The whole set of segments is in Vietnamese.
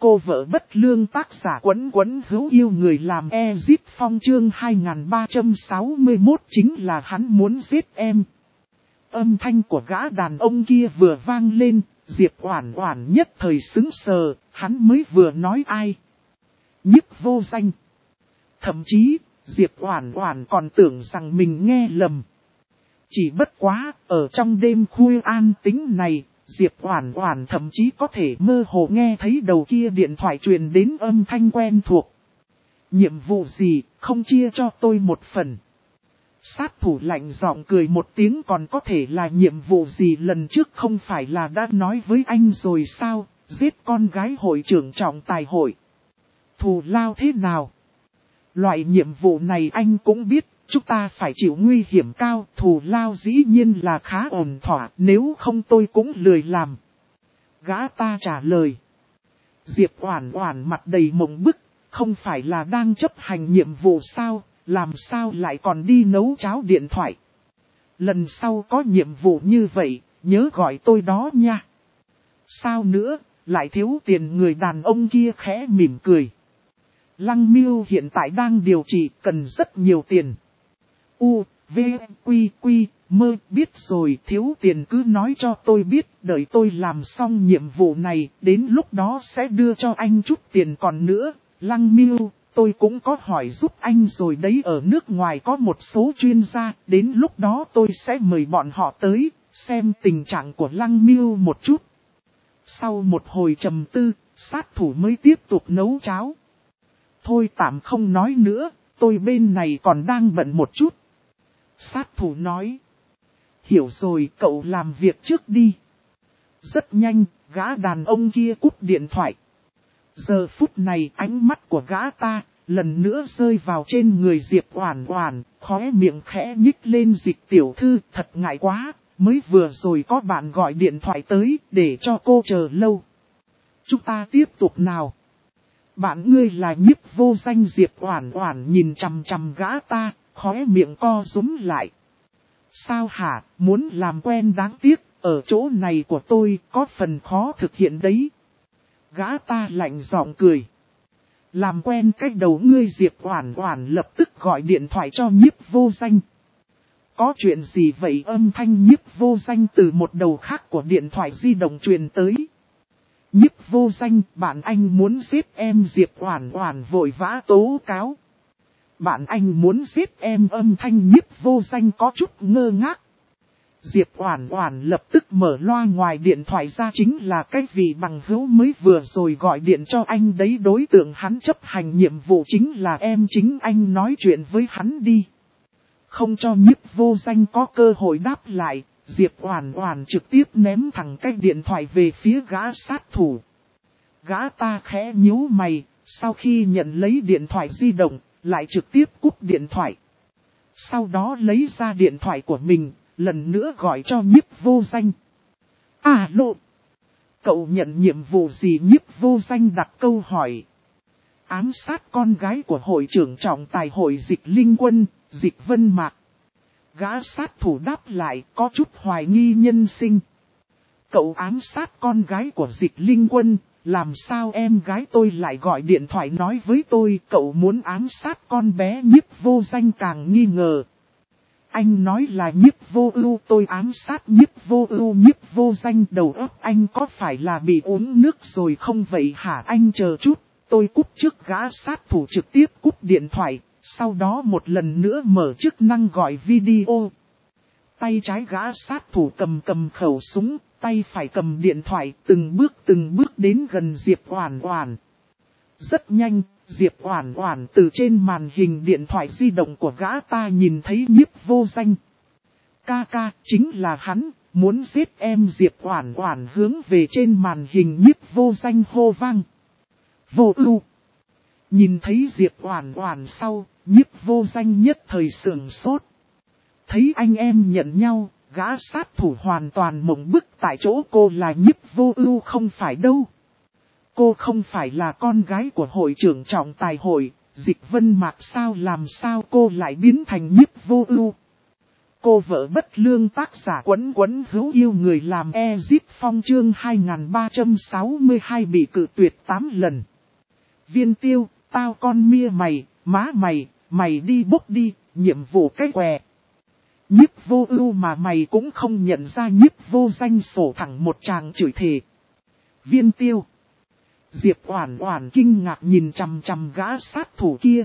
cô vợ bất lương tác giả Quấn Quấn hữu yêu người làm Ezip Phong chương 2361 chính là hắn muốn giết em. Âm thanh của gã đàn ông kia vừa vang lên, Diệp Oản Oản nhất thời sững sờ, hắn mới vừa nói ai? Nhiếp Vô Danh. Thậm chí, Diệp Oản Oản còn tưởng rằng mình nghe lầm. Chỉ bất quá, ở trong đêm khuya an tĩnh này, Diệp Oản Oản thậm chí có thể mơ hồ nghe thấy đầu kia điện thoại truyền đến âm thanh quen thuộc. Nhiệm vụ gì, không chia cho tôi một phần. Sát thủ lạnh giọng cười một tiếng, còn có thể là nhiệm vụ gì, lần trước không phải là đã nói với anh rồi sao, giết con gái hội trưởng trọng tài hội. Thù lao thế nào? Loại nhiệm vụ này anh cũng biết, chúng ta phải chịu nguy hiểm cao, thù lao dĩ nhiên là khá ổn thỏa, nếu không tôi cũng lười làm. Gã ta trả lời. Diệp Oản Oản mặt đầy mộng bức, không phải là đang chấp hành nhiệm vụ sao, làm sao lại còn đi nấu cháo điện thoại. Lần sau có nhiệm vụ như vậy, nhớ gọi tôi đó nha. Sao nữa, lại thiếu tiền, người đàn ông kia khẽ mỉm cười. Lăng Miêu hiện tại đang điều trị, cần rất nhiều tiền. U, V, Quy, Quy, Mơ, biết rồi, thiếu tiền cứ nói cho tôi biết, đợi tôi làm xong nhiệm vụ này, đến lúc đó sẽ đưa cho anh chút tiền. Còn nữa, Lăng Miêu, tôi cũng có hỏi giúp anh rồi đấy, ở nước ngoài có một số chuyên gia, đến lúc đó tôi sẽ mời bọn họ tới, xem tình trạng của Lăng Miêu một chút. Sau một hồi trầm tư, sát thủ mới tiếp tục nấu cháo. Thôi tạm không nói nữa, tôi bên này còn đang bận một chút. Sát thủ nói. Hiểu rồi, cậu làm việc trước đi. Rất nhanh, gã đàn ông kia cúp điện thoại. Giờ phút này ánh mắt của gã ta, lần nữa rơi vào trên người Diệp Oản Oản, khóe miệng khẽ nhích lên. Dịch tiểu thư, thật ngại quá, mới vừa rồi có bạn gọi điện thoại tới, để cho cô chờ lâu. Chúng ta tiếp tục nào. Bạn ngươi là Nhiếp Vô Danh. Diệp Oản Oản nhìn chằm chằm gã ta, khóe miệng co rúm lại. Sao hả, muốn làm quen, đáng tiếc, ở chỗ này của tôi có phần khó thực hiện đấy. Gã ta lạnh giọng cười. Làm quen cách đầu ngươi. Diệp Oản Oản lập tức gọi điện thoại cho Nhiếp Vô Danh. Có chuyện gì vậy? Âm thanh Nhiếp Vô Danh từ một đầu khác của điện thoại di động truyền tới. Nhiếp Vô Danh, bạn anh muốn giết em. Diệp Oản Oản vội vã tố cáo. Bạn anh muốn giết em? Âm thanh Nhiếp Vô Danh có chút ngơ ngác. Diệp Oản Oản lập tức mở loa ngoài điện thoại ra, chính là cái vị bằng hữu mới vừa rồi gọi điện cho anh đấy, đối tượng hắn chấp hành nhiệm vụ chính là em chính anh, nói chuyện với hắn đi. Không cho Nhiếp Vô Danh có cơ hội đáp lại, Diệp Oản Oản trực tiếp ném thẳng cái điện thoại về phía gã sát thủ. Gã ta khẽ nhíu mày, sau khi nhận lấy điện thoại di động, lại trực tiếp cúp điện thoại. Sau đó lấy ra điện thoại của mình, lần nữa gọi cho Nhiếp Vô Danh. Alo, cậu nhận nhiệm vụ gì? Nhiếp Vô Danh đặt câu hỏi. Ám sát con gái của hội trưởng trọng tài hội Dịch Linh Quân, Dịch Vân Mạc. Gã sát thủ đáp lại, có chút hoài nghi nhân sinh. Cậu ám sát con gái của Dịch Linh Quân, làm sao em gái tôi lại gọi điện thoại nói với tôi cậu muốn ám sát con bé? Nhiếp Vô Danh càng nghi ngờ. Anh nói là Nhiếp Vô Ưu, tôi ám sát Nhiếp Vô Ưu. Nhiếp Vô Danh, đầu óc anh có phải là bị uống nước rồi không vậy hả? Anh chờ chút, tôi cúp trước. Gã sát thủ trực tiếp cúp điện thoại, sau đó một lần nữa mở chức năng gọi video. Tay trái gã sát thủ cầm khẩu súng, tay phải cầm điện thoại, từng bước đến gần Diệp Oản Oản. Rất nhanh, Diệp Oản Oản từ trên màn hình điện thoại di động của gã ta nhìn thấy Nhiếp Vô Danh. Ca, chính là hắn, muốn giết em. Diệp Oản Oản hướng về trên màn hình Nhiếp Vô Danh hô vang. Vô Ưu. Nhìn thấy Diệp Oản Oản sau, Nhiếp Vô Danh nhất thời sửng sốt. Thấy anh em nhận nhau, gã sát thủ hoàn toàn mộng bức tại chỗ. Cô là Nhiếp Vô Ưu không phải đâu. Cô không phải là con gái của hội trưởng trọng tài hội, Dịch Vân Mạc sao? Làm sao cô lại biến thành Nhiếp Vô Ưu? Cô vợ bất lương tác giả Quấn Quấn hữu yêu người làm Ezip Phong chương 2362 bị cự tuyệt 8 lần. Viên Tiêu, tao con mia mày, má mày, mày đi bốc đi, nhiệm vụ cái què. Nhiếp Vô Ưu mà mày cũng không nhận ra Nhiếp Vô Danh sổ thẳng một tràng chửi thề. Viên Tiêu. Diệp Oản Oản kinh ngạc nhìn chằm chằm gã sát thủ kia.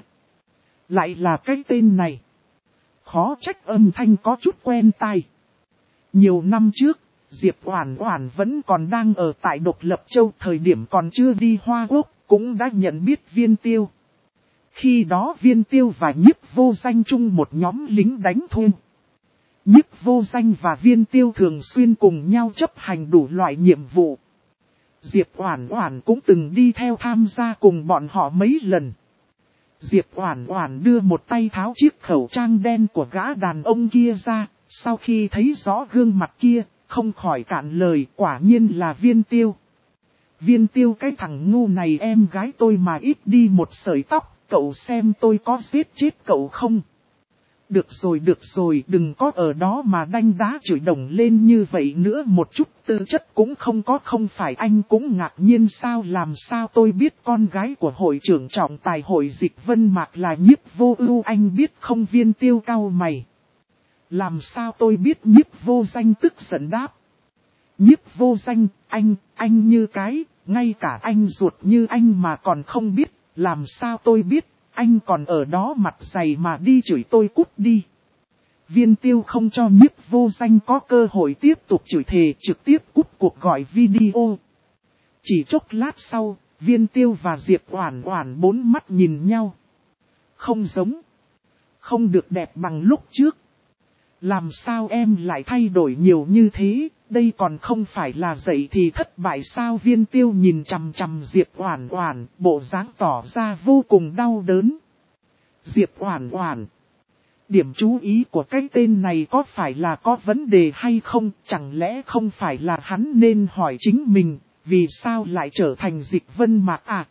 Lại là cái tên này. Khó trách âm thanh có chút quen tai. Nhiều năm trước, Diệp Oản Oản vẫn còn đang ở tại Độc Lập Châu, thời điểm còn chưa đi Hoa Quốc, cũng đã nhận biết Viên Tiêu. Khi đó Viên Tiêu và Nhiếp Vô Danh chung một nhóm lính đánh thuê. Nhiếp Vô Danh và Viên Tiêu thường xuyên cùng nhau chấp hành đủ loại nhiệm vụ. Diệp Oản Oản cũng từng đi theo tham gia cùng bọn họ mấy lần. Diệp Oản Oản đưa một tay tháo chiếc khẩu trang đen của gã đàn ông kia ra, sau khi thấy rõ gương mặt kia, không khỏi cạn lời, quả nhiên là Viên Tiêu. Viên Tiêu, cái thằng ngu này, em gái tôi mà ít đi một sợi tóc, cậu xem tôi có giết chết cậu không? Được rồi, đừng có ở đó mà đanh đá chửi đồng lên như vậy nữa, một chút tư chất cũng không có. Không phải anh cũng ngạc nhiên sao? Làm sao tôi biết con gái của hội trưởng trọng tài hội Dịch Vân Mạc là Nhiếp Vô Ưu, anh biết không? Viên Tiêu cau mày. Làm sao tôi biết? Nhiếp Vô Danh tức giận đáp. Nhiếp Vô Danh, anh như cái, ngay cả anh ruột như anh mà còn không biết, làm sao tôi biết? Anh còn ở đó mặt dày mà đi chửi tôi, cút đi. Viên Tiêu không cho Nhiếp Vô Danh có cơ hội tiếp tục chửi thề, trực tiếp cút cuộc gọi video. Chỉ chốc lát sau, Viên Tiêu và Diệp Oản Oản bốn mắt nhìn nhau. Không giống. Không được đẹp bằng lúc trước. Làm sao em lại thay đổi nhiều như thế, đây còn không phải là dậy thì thất bại sao? Viên Tiêu nhìn chằm chằm Diệp Oản Oản, bộ dáng tỏ ra vô cùng đau đớn. Diệp Oản Oản. Điểm chú ý của cái tên này có phải là có vấn đề hay không? Chẳng lẽ không phải là hắn nên hỏi chính mình, vì sao lại trở thành Dịch Vân Mạc à?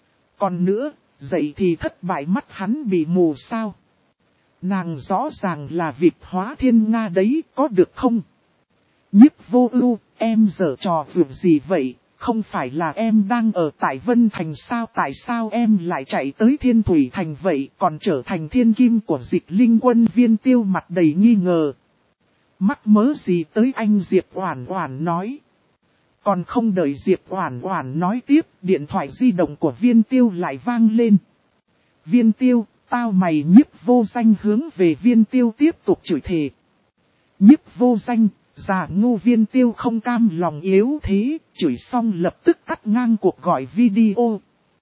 Còn nữa, dậy thì thất bại mắt hắn bị mù sao? Nàng rõ ràng là vịt hóa thiên nga đấy, có được không? Nhiếp Vô Ưu, em giở trò vượt gì vậy? Không phải là em đang ở tại Vân Thành sao? Tại sao em lại chạy tới Thiên Thủy Thành vậy, còn trở thành thiên kim của Dịch Linh Quân? Viên Tiêu mặt đầy nghi ngờ. Mắc mớ gì tới anh? Diệp Oản Oản nói. Còn không đợi Diệp Oản Oản nói tiếp, điện thoại di động của Viên Tiêu lại vang lên. Viên Tiêu, tao mày! Nhiếp Vô Danh hướng về Viên Tiêu tiếp tục chửi thề. Nhiếp Vô Danh, già ngu! Viên Tiêu không cam lòng yếu thế, chửi xong lập tức cắt ngang cuộc gọi video.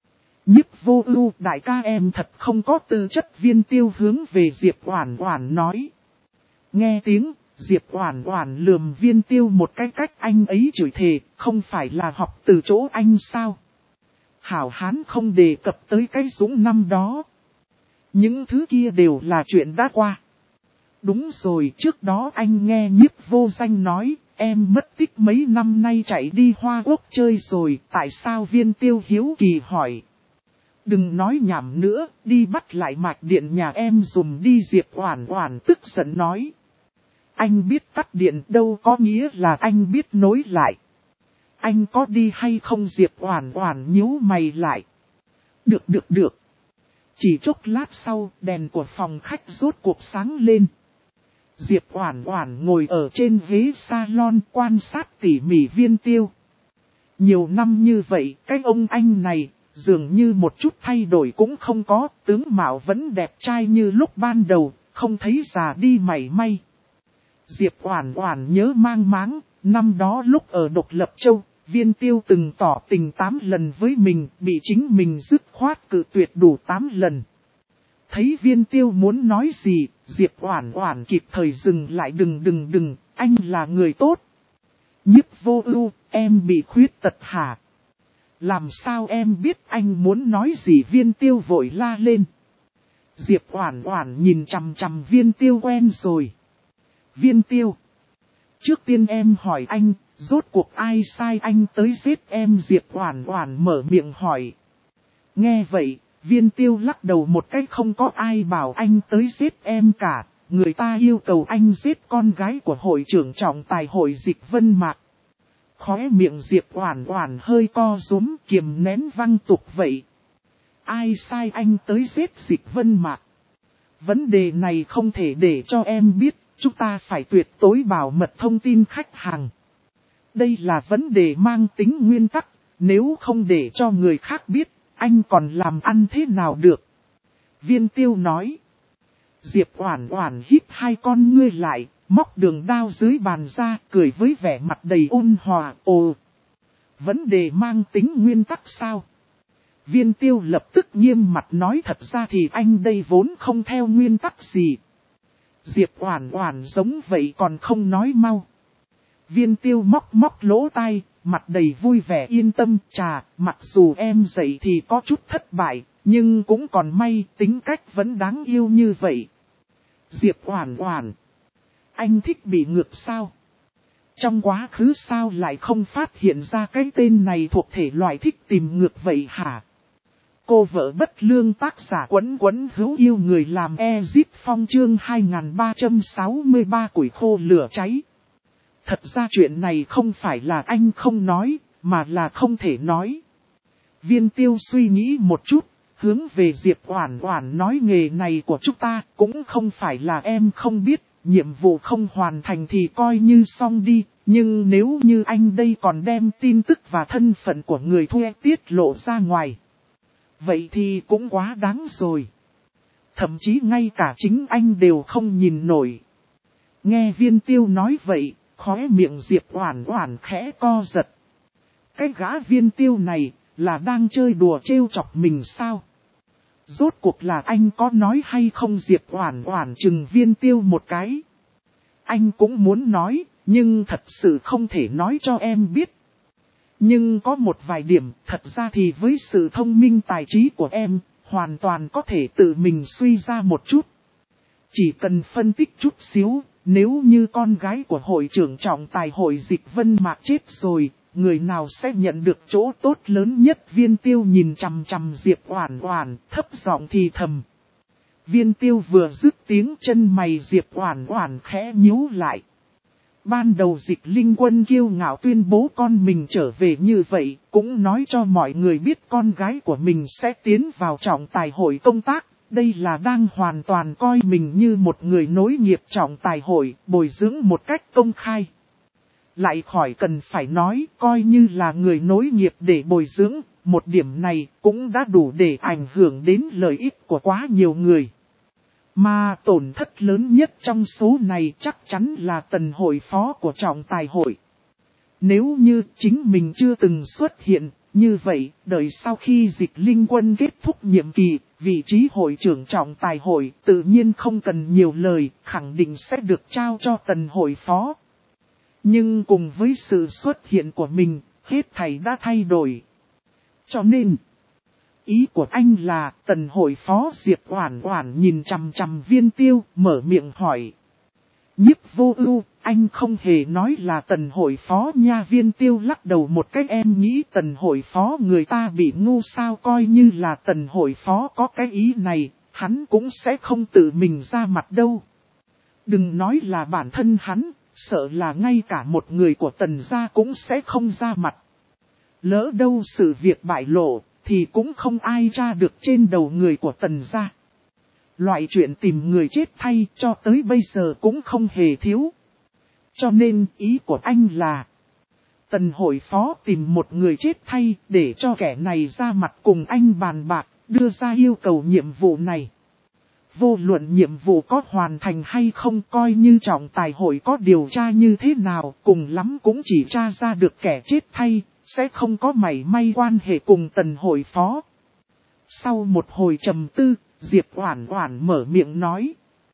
Nhiếp Vô Ưu, đại ca em thật không có tư chất. Viên Tiêu hướng về Diệp Oản Oản nói. Nghe tiếng, Diệp Oản Oản lườm Viên Tiêu một cái cách anh ấy chửi thề, không phải là học từ chỗ anh sao? Hảo hán không đề cập tới cái Dũng năm đó. Những thứ kia đều là chuyện đã qua. Đúng rồi, trước đó anh nghe Nhiếp Vô Danh nói, em mất tích mấy năm nay chạy đi Hoa Quốc chơi rồi, tại sao? Viên Tiêu hiếu kỳ hỏi. Đừng nói nhảm nữa, đi bắt lại mạch điện nhà em dùm đi. Diệp Oản Oản tức giận nói. Anh biết tắt điện đâu có nghĩa là anh biết nối lại. Anh có đi hay không? Diệp Oản Oản nhíu mày lại. Được. Chỉ chốc lát sau, đèn của phòng khách rốt cuộc sáng lên. Diệp Oản Oản ngồi ở trên ghế salon quan sát tỉ mỉ Viên Tiêu. Nhiều năm như vậy, cái ông anh này, dường như một chút thay đổi cũng không có, tướng mạo vẫn đẹp trai như lúc ban đầu, không thấy già đi mảy may. Diệp Oản Oản nhớ mang máng, năm đó lúc ở Độc Lập Châu, Viên Tiêu từng tỏ tình 8 lần với mình, bị chính mình dứt khoát cự tuyệt đủ 8 lần. Thấy Viên Tiêu muốn nói gì, Diệp Oản Oản kịp thời dừng lại. Đừng, anh là người tốt. Nhiếp Vô Ưu, em bị khuyết tật hả? Làm sao em biết anh muốn nói gì? Viên Tiêu vội la lên. Diệp Oản Oản nhìn chằm chằm Viên Tiêu quen rồi. Viên Tiêu, trước tiên em hỏi anh, rốt cuộc ai sai anh tới giết em? Diệp Oản Oản mở miệng hỏi. Nghe vậy, Viên Tiêu lắc đầu một cái, không có ai bảo anh tới giết em cả, người ta yêu cầu anh giết con gái của hội trưởng trọng tài hội Dịch Vân Mạc. Khóe miệng Diệp Oản Oản hơi co rúm, kiềm nén văng tục vậy. Ai sai anh tới giết Dịch Vân Mạc? Vấn đề này không thể để cho em biết, chúng ta phải tuyệt đối bảo mật thông tin khách hàng. Đây là vấn đề mang tính nguyên tắc, nếu không để cho người khác biết, anh còn làm ăn thế nào được? Viên Tiêu nói. Diệp Oản Oản híp hai con ngươi lại, móc đường đao dưới bàn ra, cười với vẻ mặt đầy ôn hòa. Ồ, vấn đề mang tính nguyên tắc sao? Viên Tiêu lập tức nghiêm mặt nói, thật ra thì anh đây vốn không theo nguyên tắc gì. Diệp Oản Oản giống vậy còn không nói mau. Viên Tiêu móc lỗ tai, mặt đầy vui vẻ yên tâm. Chà, mặc dù em dậy thì có chút thất bại, nhưng cũng còn may, tính cách vẫn đáng yêu như vậy. Diệp Oản Oản, anh thích bị ngược sao? Trong quá khứ sao lại không phát hiện ra cái tên này thuộc thể loại thích tìm ngược vậy hả? Cô vợ bất lương tác giả Quấn Quấn hữu yêu người làm Ezip Phong chương 2363 củi khô lửa cháy. Thật ra chuyện này không phải là anh không nói, mà là không thể nói. Viên Tiêu suy nghĩ một chút, hướng về Diệp Oản Oản nói, nghề này của chúng ta cũng không phải là em không biết, nhiệm vụ không hoàn thành thì coi như xong đi, nhưng nếu như anh đây còn đem tin tức và thân phận của người thuê tiết lộ ra ngoài, vậy thì cũng quá đáng rồi. Thậm chí ngay cả chính anh đều không nhìn nổi. Nghe Viên Tiêu nói vậy, khóe miệng Diệp Oản Oản khẽ co giật. Cái gã Viên Tiêu này là đang chơi đùa trêu chọc mình sao? Rốt cuộc là anh có nói hay không? Diệp Oản Oản chừng Viên Tiêu một cái. Anh cũng muốn nói, nhưng thật sự không thể nói cho em biết. Nhưng có một vài điểm, thật ra thì với sự thông minh tài trí của em, hoàn toàn có thể tự mình suy ra một chút. Chỉ cần phân tích chút xíu, nếu như con gái của hội trưởng trọng tài hội Dịch Vân Mạc chết rồi, người nào sẽ nhận được chỗ tốt lớn nhất? Viên Tiêu nhìn chằm chằm Diệp Oản Oản, thấp giọng thì thầm. Viên Tiêu vừa dứt tiếng, chân mày Diệp Oản Oản khẽ nhíu lại. Ban đầu Dịch Linh Quân kiêu ngạo tuyên bố con mình trở về như vậy, cũng nói cho mọi người biết con gái của mình sẽ tiến vào trọng tài hội công tác. Đây là đang hoàn toàn coi mình như một người nối nghiệp trọng tài hội, bồi dưỡng một cách công khai. Lại khỏi cần phải nói, coi như là người nối nghiệp để bồi dưỡng, một điểm này cũng đã đủ để ảnh hưởng đến lợi ích của quá nhiều người. Mà tổn thất lớn nhất trong số này chắc chắn là Tần hội phó của trọng tài hội. Nếu như chính mình chưa từng xuất hiện, như vậy, đợi sau khi Dịch Linh Quân kết thúc nhiệm kỳ, vị trí hội trưởng trọng tài hội tự nhiên không cần nhiều lời, khẳng định sẽ được trao cho Tần hội phó. Nhưng cùng với sự xuất hiện của mình, hết thảy đã thay đổi. Cho nên, ý của anh là Tần hội phó? Diệp Oản Oản nhìn chằm chằm Viên Tiêu, mở miệng hỏi. Nhiếp Vô Ưu, anh không hề nói là Tần hội phó nha. Viên Tiêu lắc đầu một cái, em nghĩ Tần hội phó người ta bị ngu sao? Coi như là Tần hội phó có cái ý này, hắn cũng sẽ không tự mình ra mặt đâu. Đừng nói là bản thân hắn, sợ là ngay cả một người của Tần gia cũng sẽ không ra mặt. Lỡ đâu sự việc bại lộ, thì cũng không ai tra được trên đầu người của Tần gia. Loại chuyện tìm người chết thay cho tới bây giờ cũng không hề thiếu. Cho nên ý của anh là Tần hội phó tìm một người chết thay để cho kẻ này ra mặt cùng anh bàn bạc, đưa ra yêu cầu nhiệm vụ này. Vô luận nhiệm vụ có hoàn thành hay không, coi như trọng tài hội có điều tra như thế nào, cùng lắm cũng chỉ tra ra được kẻ chết thay, sẽ không có mảy may quan hệ cùng Tần hội phó. Sau một hồi trầm tư, Diệp Oản Oản mở miệng nói.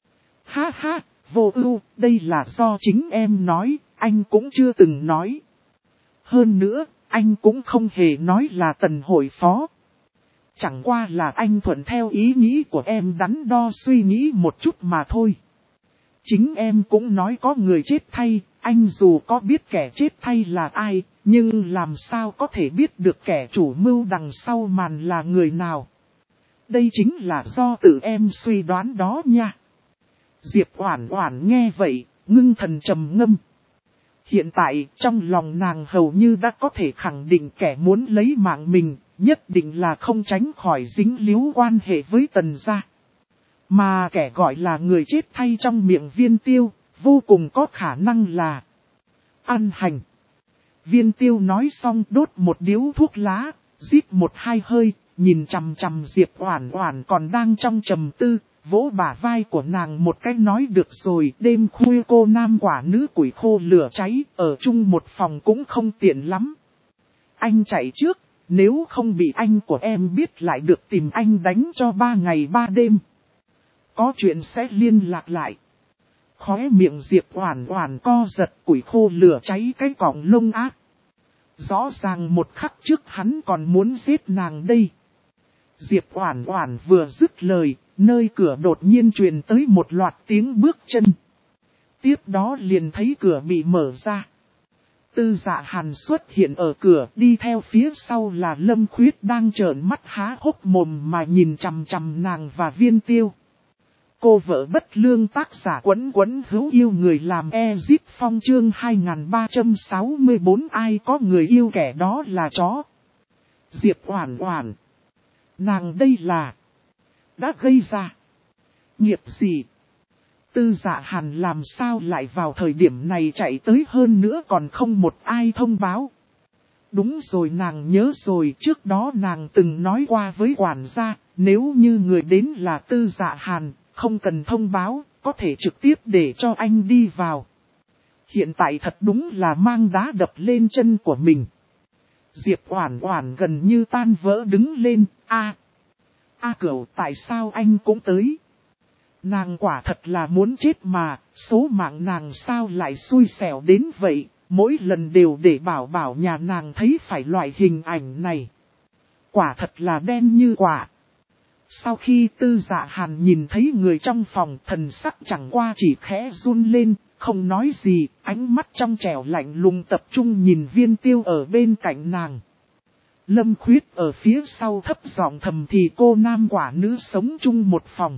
Ha ha, Vô Ưu, đây là do chính em nói, anh cũng chưa từng nói. Hơn nữa, anh cũng không hề nói là Tần hội phó. Chẳng qua là anh thuận theo ý nghĩ của em đắn đo suy nghĩ một chút mà thôi. Chính em cũng nói có người chết thay, anh dù có biết kẻ chết thay là ai, nhưng làm sao có thể biết được kẻ chủ mưu đằng sau màn là người nào. Đây chính là do tự em suy đoán đó nha. Diệp Oản Oản nghe vậy, ngưng thần trầm ngâm. Hiện tại, trong lòng nàng hầu như đã có thể khẳng định kẻ muốn lấy mạng mình, nhất định là không tránh khỏi dính líu quan hệ với Tần gia. Mà kẻ gọi là người chết thay trong miệng Viên Tiêu, vô cùng có khả năng là An Hành. Viên Tiêu nói xong đốt một điếu thuốc lá, rít một hai hơi, nhìn chằm chằm Diệp Oản Oản còn đang trong trầm tư, vỗ bả vai của nàng một cái nói được rồi. Đêm khuya cô nam quả nữ củi khô lửa cháy, ở chung một phòng cũng không tiện lắm. Anh chạy trước, nếu không bị anh của em biết lại được tìm anh đánh cho 3 ngày 3 đêm. Có chuyện sẽ liên lạc lại. Khóe miệng Diệp Oản Oản co giật, củi khô lửa cháy cái cọng lông ác. Rõ ràng một khắc trước hắn còn muốn giết nàng đây. Diệp Oản Oản vừa dứt lời, nơi cửa đột nhiên truyền tới một loạt tiếng bước chân. Tiếp đó liền thấy cửa bị mở ra. Tư Dạ Hàn xuất hiện ở cửa, đi theo phía sau là Lâm Khuyết đang trợn mắt há hốc mồm mà nhìn chằm chằm nàng và Viên Tiêu. Cô vợ bất lương tác giả Quấn Quấn hữu yêu người làm Ezip Phong chương 2364 ai có người yêu kẻ đó là chó. Diệp Oản Oản. Nàng đây là đã gây ra nghiệp gì? Tư Dạ Hàn làm sao lại vào thời điểm này chạy tới, hơn nữa còn không một ai thông báo. Đúng rồi, nàng nhớ rồi, trước đó nàng từng nói qua với quản gia, nếu như người đến là Tư Dạ Hàn, không cần thông báo, có thể trực tiếp để cho anh đi vào. Hiện tại thật đúng là mang đá đập lên chân của mình. Diệp Oản Oản gần như tan vỡ đứng lên. Cửu, tại sao anh cũng tới? Nàng quả thật là muốn chết mà, số mạng nàng sao lại xui xẻo đến vậy, mỗi lần đều để bảo bảo nhà nàng thấy phải loại hình ảnh này. Quả thật là đen như quả. Sau khi Tư Dạ Hàn nhìn thấy người trong phòng, thần sắc chẳng qua chỉ khẽ run lên, không nói gì, ánh mắt trong trẻo lạnh lùng tập trung nhìn Viên Tiêu ở bên cạnh nàng. Lâm Khuyết ở phía sau thấp giọng thầm thì cô nam quả nữ sống chung một phòng.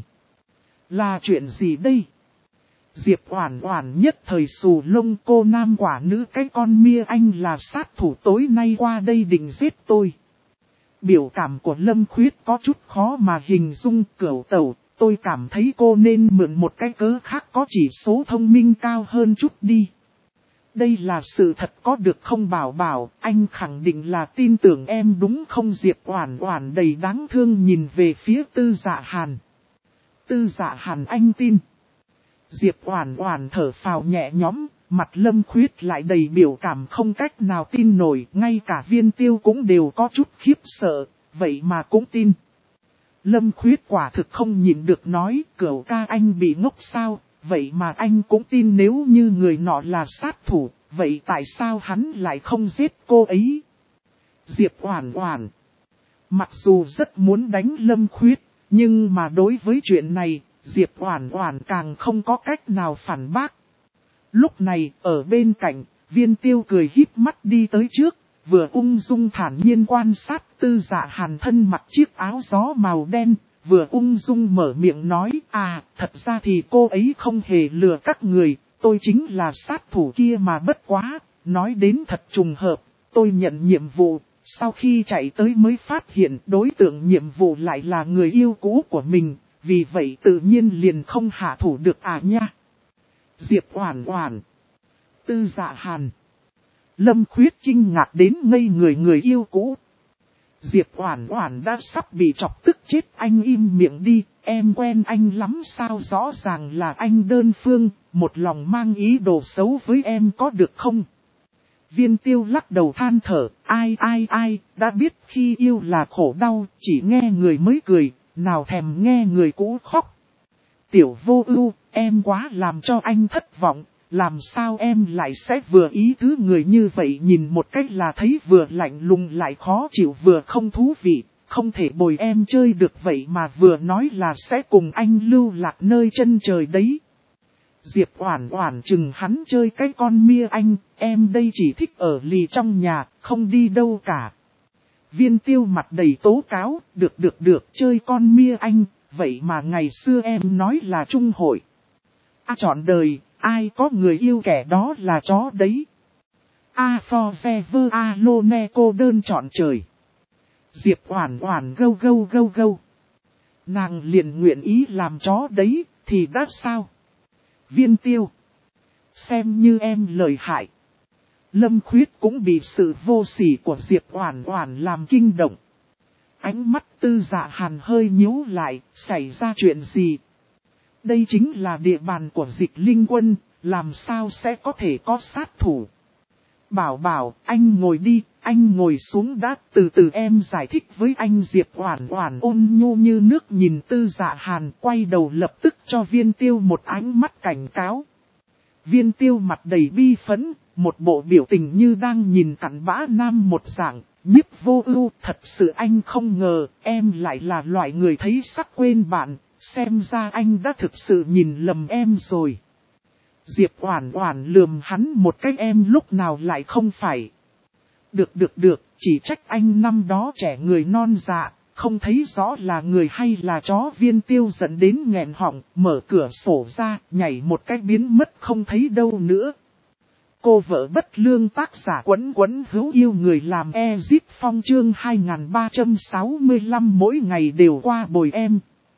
Là chuyện gì đây? Diệp Oản Oản nhất thời xù lông, cô nam quả nữ cái con mia anh là sát thủ tối nay qua đây định giết tôi. Biểu cảm của Lâm Khuyết có chút khó mà hình dung. Cửu tẩu, tôi cảm thấy cô nên mượn một cái cớ khác có chỉ số thông minh cao hơn chút đi. Đây là sự thật có được không bảo bảo, anh khẳng định là tin tưởng em đúng không? Diệp Oản Oản đầy đáng thương nhìn về phía Tư Dạ Hàn. Tư Dạ Hàn, anh tin. Diệp Oản Oản thở phào nhẹ nhõm, mặt Lâm Khuyết lại đầy biểu cảm không cách nào tin nổi, ngay cả Viên Tiêu cũng đều có chút khiếp sợ, vậy mà cũng tin. Lâm Khuyết quả thực không nhịn được nói, Cửu ca anh bị ngốc sao, vậy mà anh cũng tin. Nếu như người nọ là sát thủ, vậy tại sao hắn lại không giết cô ấy? Diệp Oản Oản. Mặc dù rất muốn đánh Lâm Khuyết, nhưng mà đối với chuyện này, Diệp Oản Oản càng không có cách nào phản bác. Lúc này, ở bên cạnh, Viên Tiêu cười híp mắt đi tới trước, vừa ung dung thản nhiên quan sát Tư Dạ Hàn thân mặc chiếc áo gió màu đen, vừa ung dung mở miệng nói, thật ra thì cô ấy không hề lừa các người, tôi chính là sát thủ kia mà bất quá, nói đến thật trùng hợp, tôi nhận nhiệm vụ, sau khi chạy tới mới phát hiện đối tượng nhiệm vụ lại là người yêu cũ của mình, vì vậy tự nhiên liền không hạ thủ được nha. Diệp Oản Oản. Tư Dạ Hàn. Lâm Khuyết kinh ngạc đến ngây người, người yêu cũ. Diệp Oản Oản đã sắp bị chọc tức chết, anh im miệng đi, em quen anh lắm sao? Rõ ràng là anh đơn phương, một lòng mang ý đồ xấu với em có được không? Viên Tiêu lắc đầu than thở, ai, đã biết khi yêu là khổ đau, chỉ nghe người mới cười, nào thèm nghe người cũ khóc. Tiểu Vô Ưu, em quá làm cho anh thất vọng, làm sao em lại sẽ vừa ý thứ người như vậy? Nhìn một cách là thấy vừa lạnh lùng lại khó chịu, vừa không thú vị, không thể bồi em chơi được, vậy mà vừa nói là sẽ cùng anh lưu lạc nơi chân trời đấy. Diệp Oản Oản chừng hắn chơi cái con mia anh, em đây chỉ thích ở lì trong nhà, không đi đâu cả. Viên Tiêu mặt đầy tố cáo, được, chơi con mia anh, vậy mà ngày xưa em nói là trung hội. Trọn đời, ai có người yêu kẻ đó là chó đấy. Forever alone cô đơn trọn trời. Diệp Oản Oản gâu gâu gâu gâu. Nàng liền nguyện ý làm chó đấy, thì đã sao? Viên Tiêu. Xem như em lợi hại. Lâm Khuyết cũng bị sự vô sỉ của Diệp Oản Oản làm kinh động. Ánh mắt Tư Dạ Hàn hơi nhíu lại, xảy ra chuyện gì? Đây chính là địa bàn của Dịch Linh Quân, làm sao sẽ có thể có sát thủ? Bảo bảo, anh ngồi đi, anh ngồi xuống đã, từ từ em giải thích với anh. Diệp Oản Oản ôn nhu như nước nhìn Tư Dạ Hàn, quay đầu lập tức cho Viên Tiêu một ánh mắt cảnh cáo. Viên Tiêu mặt đầy bi phẫn, một bộ biểu tình như đang nhìn cặn bã nam một dạng. Nhiếp Vô Ưu, thật sự anh không ngờ, em lại là loại người thấy sắc quên bạn, xem ra anh đã thực sự nhìn lầm em rồi. Diệp Oản Oản lườm hắn một cái, em lúc nào lại không phải. Được, chỉ trách anh năm đó trẻ người non dạ, không thấy rõ là người hay là chó. Viên Tiêu giận đến nghẹn họng, mở cửa sổ ra, nhảy một cái biến mất không thấy đâu nữa. Cô vợ bất lương, tác giả Quấn Quấn hữu yêu người làm Ezip Phong chương 2365 mỗi ngày đều qua bồi em.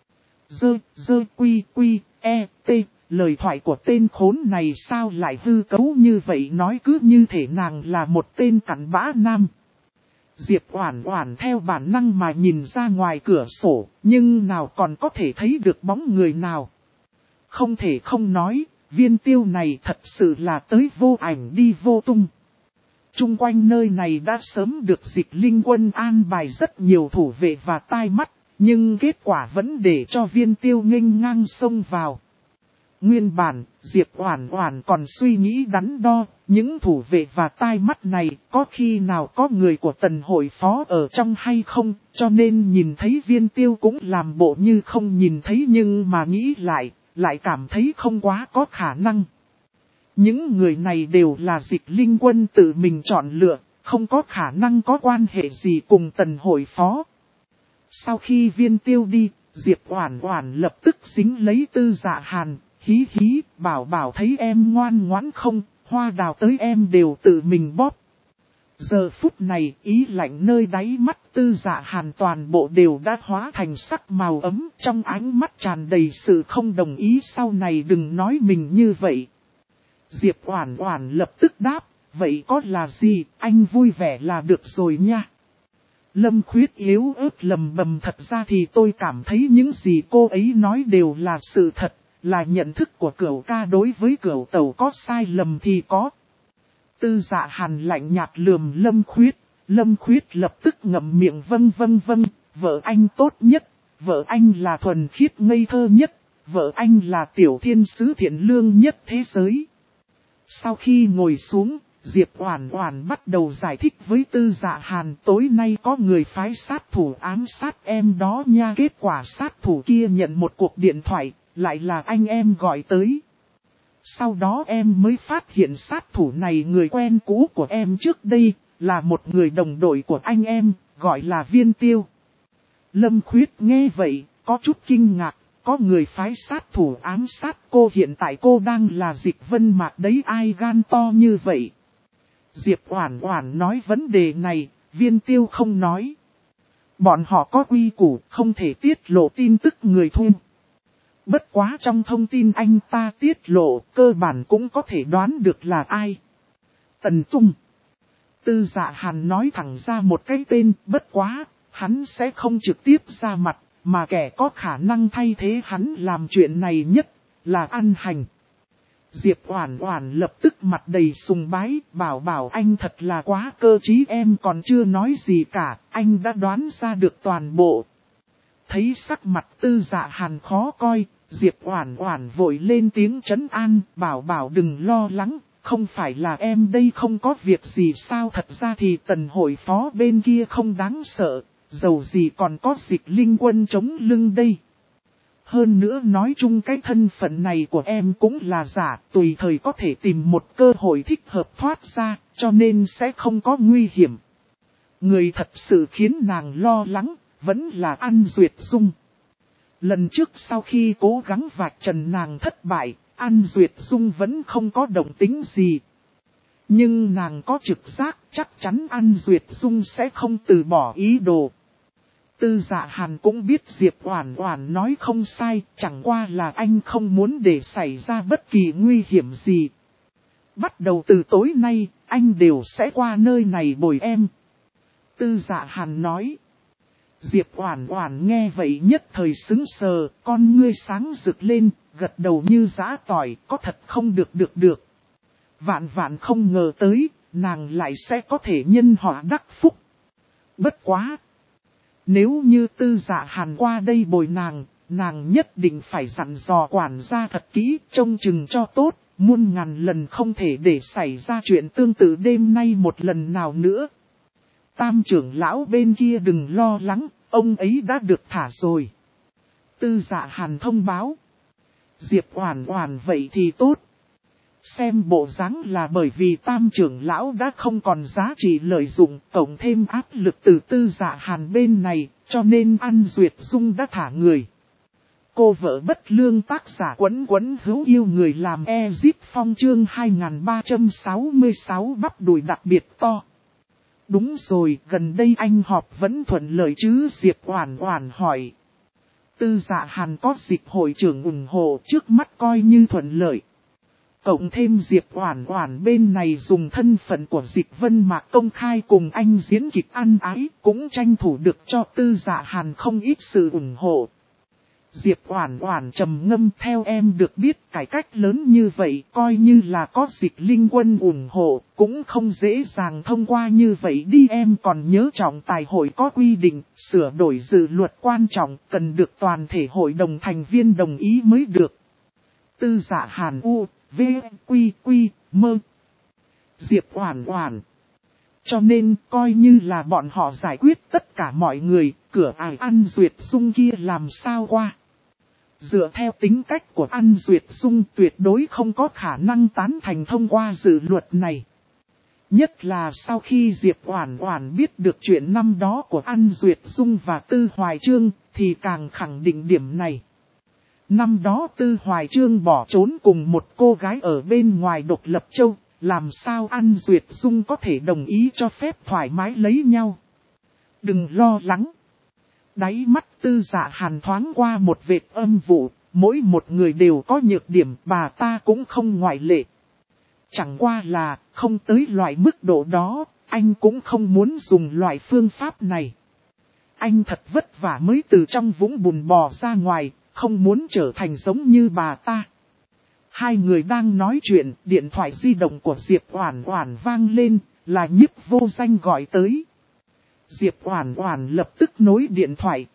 Quy, t, lời thoại của tên khốn này sao lại hư cấu như vậy, nói cứ như thể nàng là một tên cặn bã nam. Diệp Oản Oản theo bản năng mà nhìn ra ngoài cửa sổ, nhưng nào còn có thể thấy được bóng người nào. Không thể không nói, Viên Tiêu này thật sự là tới vô ảnh đi vô tung. Chung quanh nơi này đã sớm được Dịch Linh Quân an bài rất nhiều thủ vệ và tai mắt, nhưng kết quả vẫn để cho Viên Tiêu nghênh ngang xông vào. Nguyên bản, Diệp Oản Oản còn suy nghĩ đắn đo, những thủ vệ và tai mắt này có khi nào có người của Tần hội phó ở trong hay không, cho nên nhìn thấy Viên Tiêu cũng làm bộ như không nhìn thấy, nhưng mà nghĩ lại cảm thấy không quá có khả năng. Những người này đều là Dịch Linh Quân tự mình chọn lựa, không có khả năng có quan hệ gì cùng Tần hội phó. Sau khi Viên Tiêu đi, Diệp Oản Oản lập tức dính lấy Tư Dạ Hàn, hí, bảo thấy em ngoan ngoãn không, hoa đào tới em đều tự mình bóp. Giờ phút này, ý lạnh nơi đáy mắt Tư Dạ Hàn toàn bộ đều đã hóa thành sắc màu ấm, trong ánh mắt tràn đầy sự không đồng ý, sau này đừng nói mình như vậy. Diệp Oản Oản lập tức đáp, vậy có là gì, anh vui vẻ là được rồi nha. Lâm Khuyết yếu ớt lầm bầm, thật ra thì tôi cảm thấy những gì cô ấy nói đều là sự thật, là nhận thức của Cửu ca đối với Cửu tẩu có sai lầm thì có. Tư Dạ Hàn lạnh nhạt lườm Lâm Khuyết lập tức ngậm miệng vâng, vợ anh tốt nhất, vợ anh là thuần khiết ngây thơ nhất, vợ anh là tiểu thiên sứ thiện lương nhất thế giới. Sau khi ngồi xuống, Diệp Oản Oản bắt đầu giải thích với Tư Dạ Hàn, tối nay có người phái sát thủ ám sát em đó nha, kết quả sát thủ kia nhận một cuộc điện thoại, lại là anh em gọi tới. Sau đó em mới phát hiện sát thủ này người quen cũ của em trước đây, là một người đồng đội của anh em, gọi là Viên Tiêu. Lâm Khuyết nghe vậy, có chút kinh ngạc, có người phái sát thủ ám sát cô, hiện tại cô đang là Dịch Vân Mạc đấy, ai gan to như vậy. Diệp Oản Oản nói vấn đề này, Viên Tiêu không nói. Bọn họ có quy củ, không thể tiết lộ tin tức người thu. Bất quá trong thông tin anh ta tiết lộ, cơ bản cũng có thể đoán được là ai. Tần Tung. Tư Dạ Hàn nói thẳng ra một cái tên, bất quá, hắn sẽ không trực tiếp ra mặt, mà kẻ có khả năng thay thế hắn làm chuyện này nhất, là An Hành. Diệp Oản Oản lập tức mặt đầy sùng bái, bảo anh thật là quá cơ trí, em còn chưa nói gì cả, anh đã đoán ra được toàn bộ. Thấy sắc mặt Tư Dạ Hàn khó coi, Diệp Oản Oản vội lên tiếng trấn an, bảo đừng lo lắng, không phải là em đây không có việc gì sao, thật ra thì Tần hội phó bên kia không đáng sợ, dầu gì còn có Dịch Linh Quân chống lưng đây. Hơn nữa nói chung cái thân phận này của em cũng là giả, tùy thời có thể tìm một cơ hội thích hợp thoát ra, cho nên sẽ không có nguy hiểm. Người thật sự khiến nàng lo lắng, vẫn là An Duyệt Dung. Lần trước sau khi cố gắng vạch trần nàng thất bại, An Duyệt Dung vẫn không có động tính gì. Nhưng nàng có trực giác chắc chắn An Duyệt Dung sẽ không từ bỏ ý đồ. Tư Dạ Hàn cũng biết Diệp Oản Oản nói không sai, chẳng qua là anh không muốn để xảy ra bất kỳ nguy hiểm gì. Bắt đầu từ tối nay, anh đều sẽ qua nơi này bồi em. Tư Dạ Hàn nói. Diệp Oản Oản nghe vậy nhất thời sững sờ, con ngươi sáng rực lên, gật đầu như giã tỏi, có thật không được. Vạn vạn không ngờ tới, nàng lại sẽ có thể nhân họa đắc phúc. Bất quá! Nếu như Tư Dạ Hàn qua đây bồi nàng nhất định phải dặn dò quản gia thật kỹ, trông chừng cho tốt, muôn ngàn lần không thể để xảy ra chuyện tương tự đêm nay một lần nào nữa. Tam trưởng lão bên kia đừng lo lắng, ông ấy đã được thả rồi. Tư Dạ Hàn thông báo. Diệp Oản Oản vậy thì tốt. Xem bộ dáng là bởi vì tam trưởng lão đã không còn giá trị lợi dụng, cộng thêm áp lực từ Tư Dạ Hàn bên này, cho nên An Duyệt Dung đã thả người. Cô vợ bất lương tác giả Quấn hữu yêu người làm Ezip Phong chương 2366 bắp đùi đặc biệt to. Đúng rồi, gần đây anh họp vẫn thuận lợi chứ? Diệp Oản Oản hỏi. Tư Dạ Hàn có dịch hội trưởng ủng hộ, trước mắt coi như thuận lợi. Cộng thêm Diệp Oản Oản bên này dùng thân phận của Dịch Vân Mạc công khai cùng anh diễn kịch ăn ái, cũng tranh thủ được cho Tư Dạ Hàn không ít sự ủng hộ. Diệp Oản Oản trầm ngâm, theo em được biết cải cách lớn như vậy coi như là có Dịch Linh Quân ủng hộ, cũng không dễ dàng thông qua như vậy đi. Em còn nhớ trọng tài hội có quy định, sửa đổi dự luật quan trọng cần được toàn thể hội đồng thành viên đồng ý mới được. Tư Dạ Hàn V, Quy, Mơ. Diệp Oản Oản. Cho nên coi như là bọn họ giải quyết tất cả mọi người, cửa ải An Duyệt Dung kia làm sao qua. Dựa theo tính cách của An Duyệt Dung tuyệt đối không có khả năng tán thành thông qua dự luật này. Nhất là sau khi Diệp Oản Oản biết được chuyện năm đó của An Duyệt Dung và Tư Hoài Chương thì càng khẳng định điểm này. Năm đó Tư Hoài Chương bỏ trốn cùng một cô gái ở bên ngoài Độc Lập Châu, làm sao An Duyệt Dung có thể đồng ý cho phép thoải mái lấy nhau. Đừng lo lắng. Đáy mắt Tư Dạ Hàn thoáng qua một vệt âm vụ, mỗi một người đều có nhược điểm, bà ta cũng không ngoại lệ. Chẳng qua là, không tới loại mức độ đó, anh cũng không muốn dùng loại phương pháp này. Anh thật vất vả mới từ trong vũng bùn bò ra ngoài, không muốn trở thành giống như bà ta. Hai người đang nói chuyện, điện thoại di động của Diệp Oản Oản vang lên, là Nhiếp Vô Danh gọi tới. Diệp Oản Oản lập tức nối điện thoại,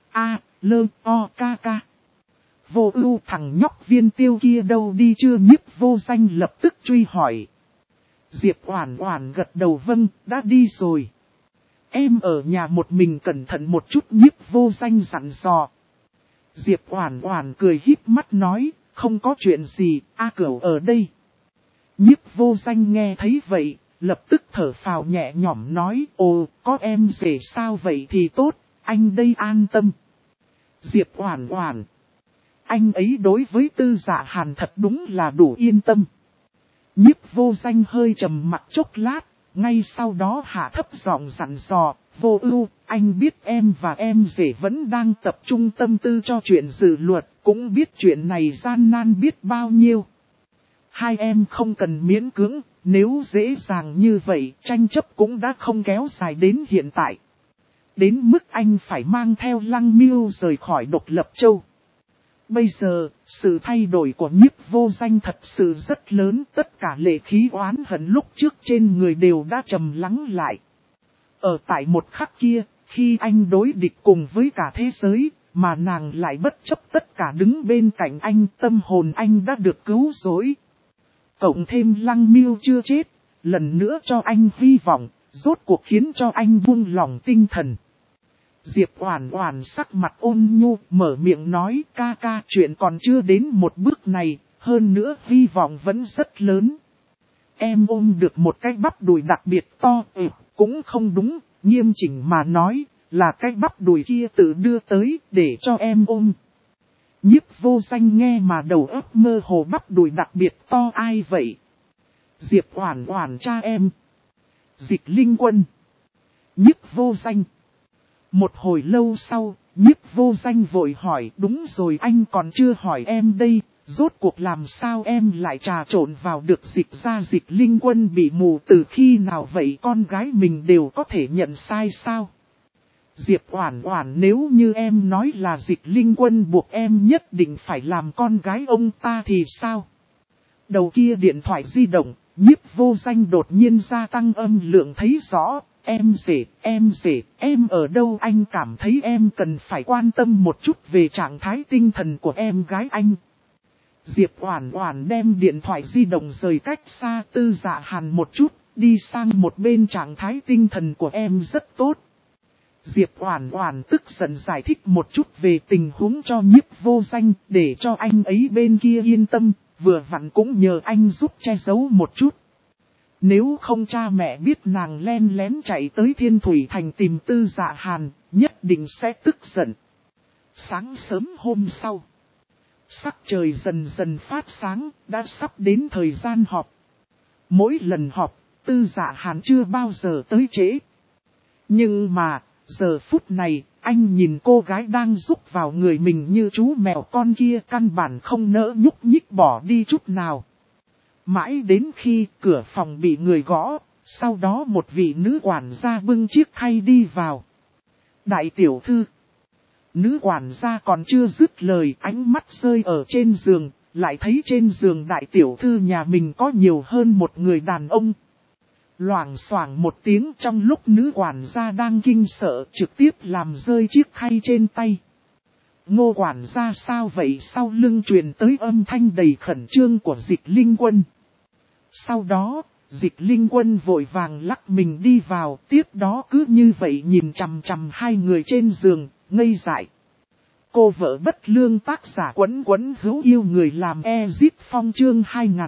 ca. Vô Ưu, thằng nhóc Viên Tiêu kia đâu đi chưa? Nhiếp Vô Danh lập tức truy hỏi. Diệp Oản Oản gật đầu vâng, đã đi rồi. Em ở nhà một mình cẩn thận một chút, Nhiếp Vô Danh dặn dò. Diệp Oản Oản cười híp mắt nói, không có chuyện gì, Cửu ở đây. Nhiếp Vô Danh nghe thấy vậy, lập tức thở phào nhẹ nhõm nói, ồ, có em rể sao vậy thì tốt, anh đây an tâm. Diệp Oản Oản, anh ấy đối với Tư Dạ Hàn thật đúng là đủ yên tâm. Nhiếp Vô Danh hơi trầm mặc chốc lát, ngay sau đó hạ thấp giọng dặn dò, Vô Ưu, anh biết em và em rể vẫn đang tập trung tâm tư cho chuyện dự luật, cũng biết chuyện này gian nan biết bao nhiêu. Hai em không cần miễn cưỡng, nếu dễ dàng như vậy, tranh chấp cũng đã không kéo dài đến hiện tại. Đến mức anh phải mang theo Lăng Miêu rời khỏi Độc Lập Châu. Bây giờ, sự thay đổi của Nhiếp Vô Danh thật sự rất lớn, tất cả lệ khí oán hận lúc trước trên người đều đã trầm lắng lại. Ở tại một khắc kia, khi anh đối địch cùng với cả thế giới, mà nàng lại bất chấp tất cả đứng bên cạnh anh, tâm hồn anh đã được cứu rỗi. Cộng thêm Lăng Miêu chưa chết, lần nữa cho anh hy vọng, rốt cuộc khiến cho anh buông lòng tinh thần. Diệp Oản Oản sắc mặt ôn nhu, mở miệng nói, ca, chuyện còn chưa đến một bước này, hơn nữa hy vọng vẫn rất lớn. Em ôm được một cái bắp đùi đặc biệt to, cũng không đúng, nghiêm chỉnh mà nói, là cái bắp đùi kia tự đưa tới, để cho em ôm. Nhiếp Vô Danh nghe mà đầu óc mơ hồ, bắp đùi đặc biệt to. Ai vậy? Diệp Oản Oản cha em. Dịch Linh Quân. Nhiếp Vô Danh. Một hồi lâu sau, Nhiếp Vô Danh vội hỏi, đúng rồi, anh còn chưa hỏi em đây, rốt cuộc làm sao em lại trà trộn vào được dịch ra? Dịch Linh Quân bị mù từ khi nào vậy? Con gái mình đều có thể nhận sai sao? Diệp Oản Oản, nếu như em nói là Dịch Linh Quân buộc em nhất định phải làm con gái ông ta thì sao? Đầu kia điện thoại di động, Nhiếp Vô Danh đột nhiên gia tăng âm lượng, thấy rõ. Em rể, em ở đâu? Anh cảm thấy em cần phải quan tâm một chút về trạng thái tinh thần của em gái anh. Diệp Oản Oản đem điện thoại di động rời cách xa Tư Dạ Hàn một chút, đi sang một bên. Trạng thái tinh thần của em rất tốt. Diệp Oản Oản tức giận giải thích một chút về tình huống cho Nhiếp Vô Danh, để cho anh ấy bên kia yên tâm, vừa vặn cũng nhờ anh giúp che giấu một chút. Nếu không cha mẹ biết nàng len lén chạy tới Thiên Thủy Thành tìm Tư Dạ Hàn, nhất định sẽ tức giận. Sáng sớm hôm sau, sắc trời dần dần phát sáng, đã sắp đến thời gian họp. Mỗi lần họp, Tư Dạ Hàn chưa bao giờ tới trễ. Nhưng mà, giờ phút này, anh nhìn cô gái đang rúc vào người mình như chú mèo con kia, căn bản không nỡ nhúc nhích bỏ đi chút nào. Mãi đến khi cửa phòng bị người gõ, sau đó một vị nữ quản gia bưng chiếc khay đi vào. Đại tiểu thư. Nữ quản gia còn chưa dứt lời, ánh mắt rơi ở trên giường, lại thấy trên giường đại tiểu thư nhà mình có nhiều hơn một người đàn ông. Loảng xoảng một tiếng, trong lúc nữ quản gia đang kinh sợ, trực tiếp làm rơi chiếc khay trên tay. Ngô quản gia sao vậy? Sau lưng truyền tới âm thanh đầy khẩn trương của Dịch Linh Quân. Sau đó, Dịch Linh Quân vội vàng lắc mình đi vào, tiếp đó cứ như vậy nhìn chằm chằm hai người trên giường, ngây dại. Cô vợ bất lương, tác giả Quấn Quấn hữu yêu người làm Ezit Phong, chương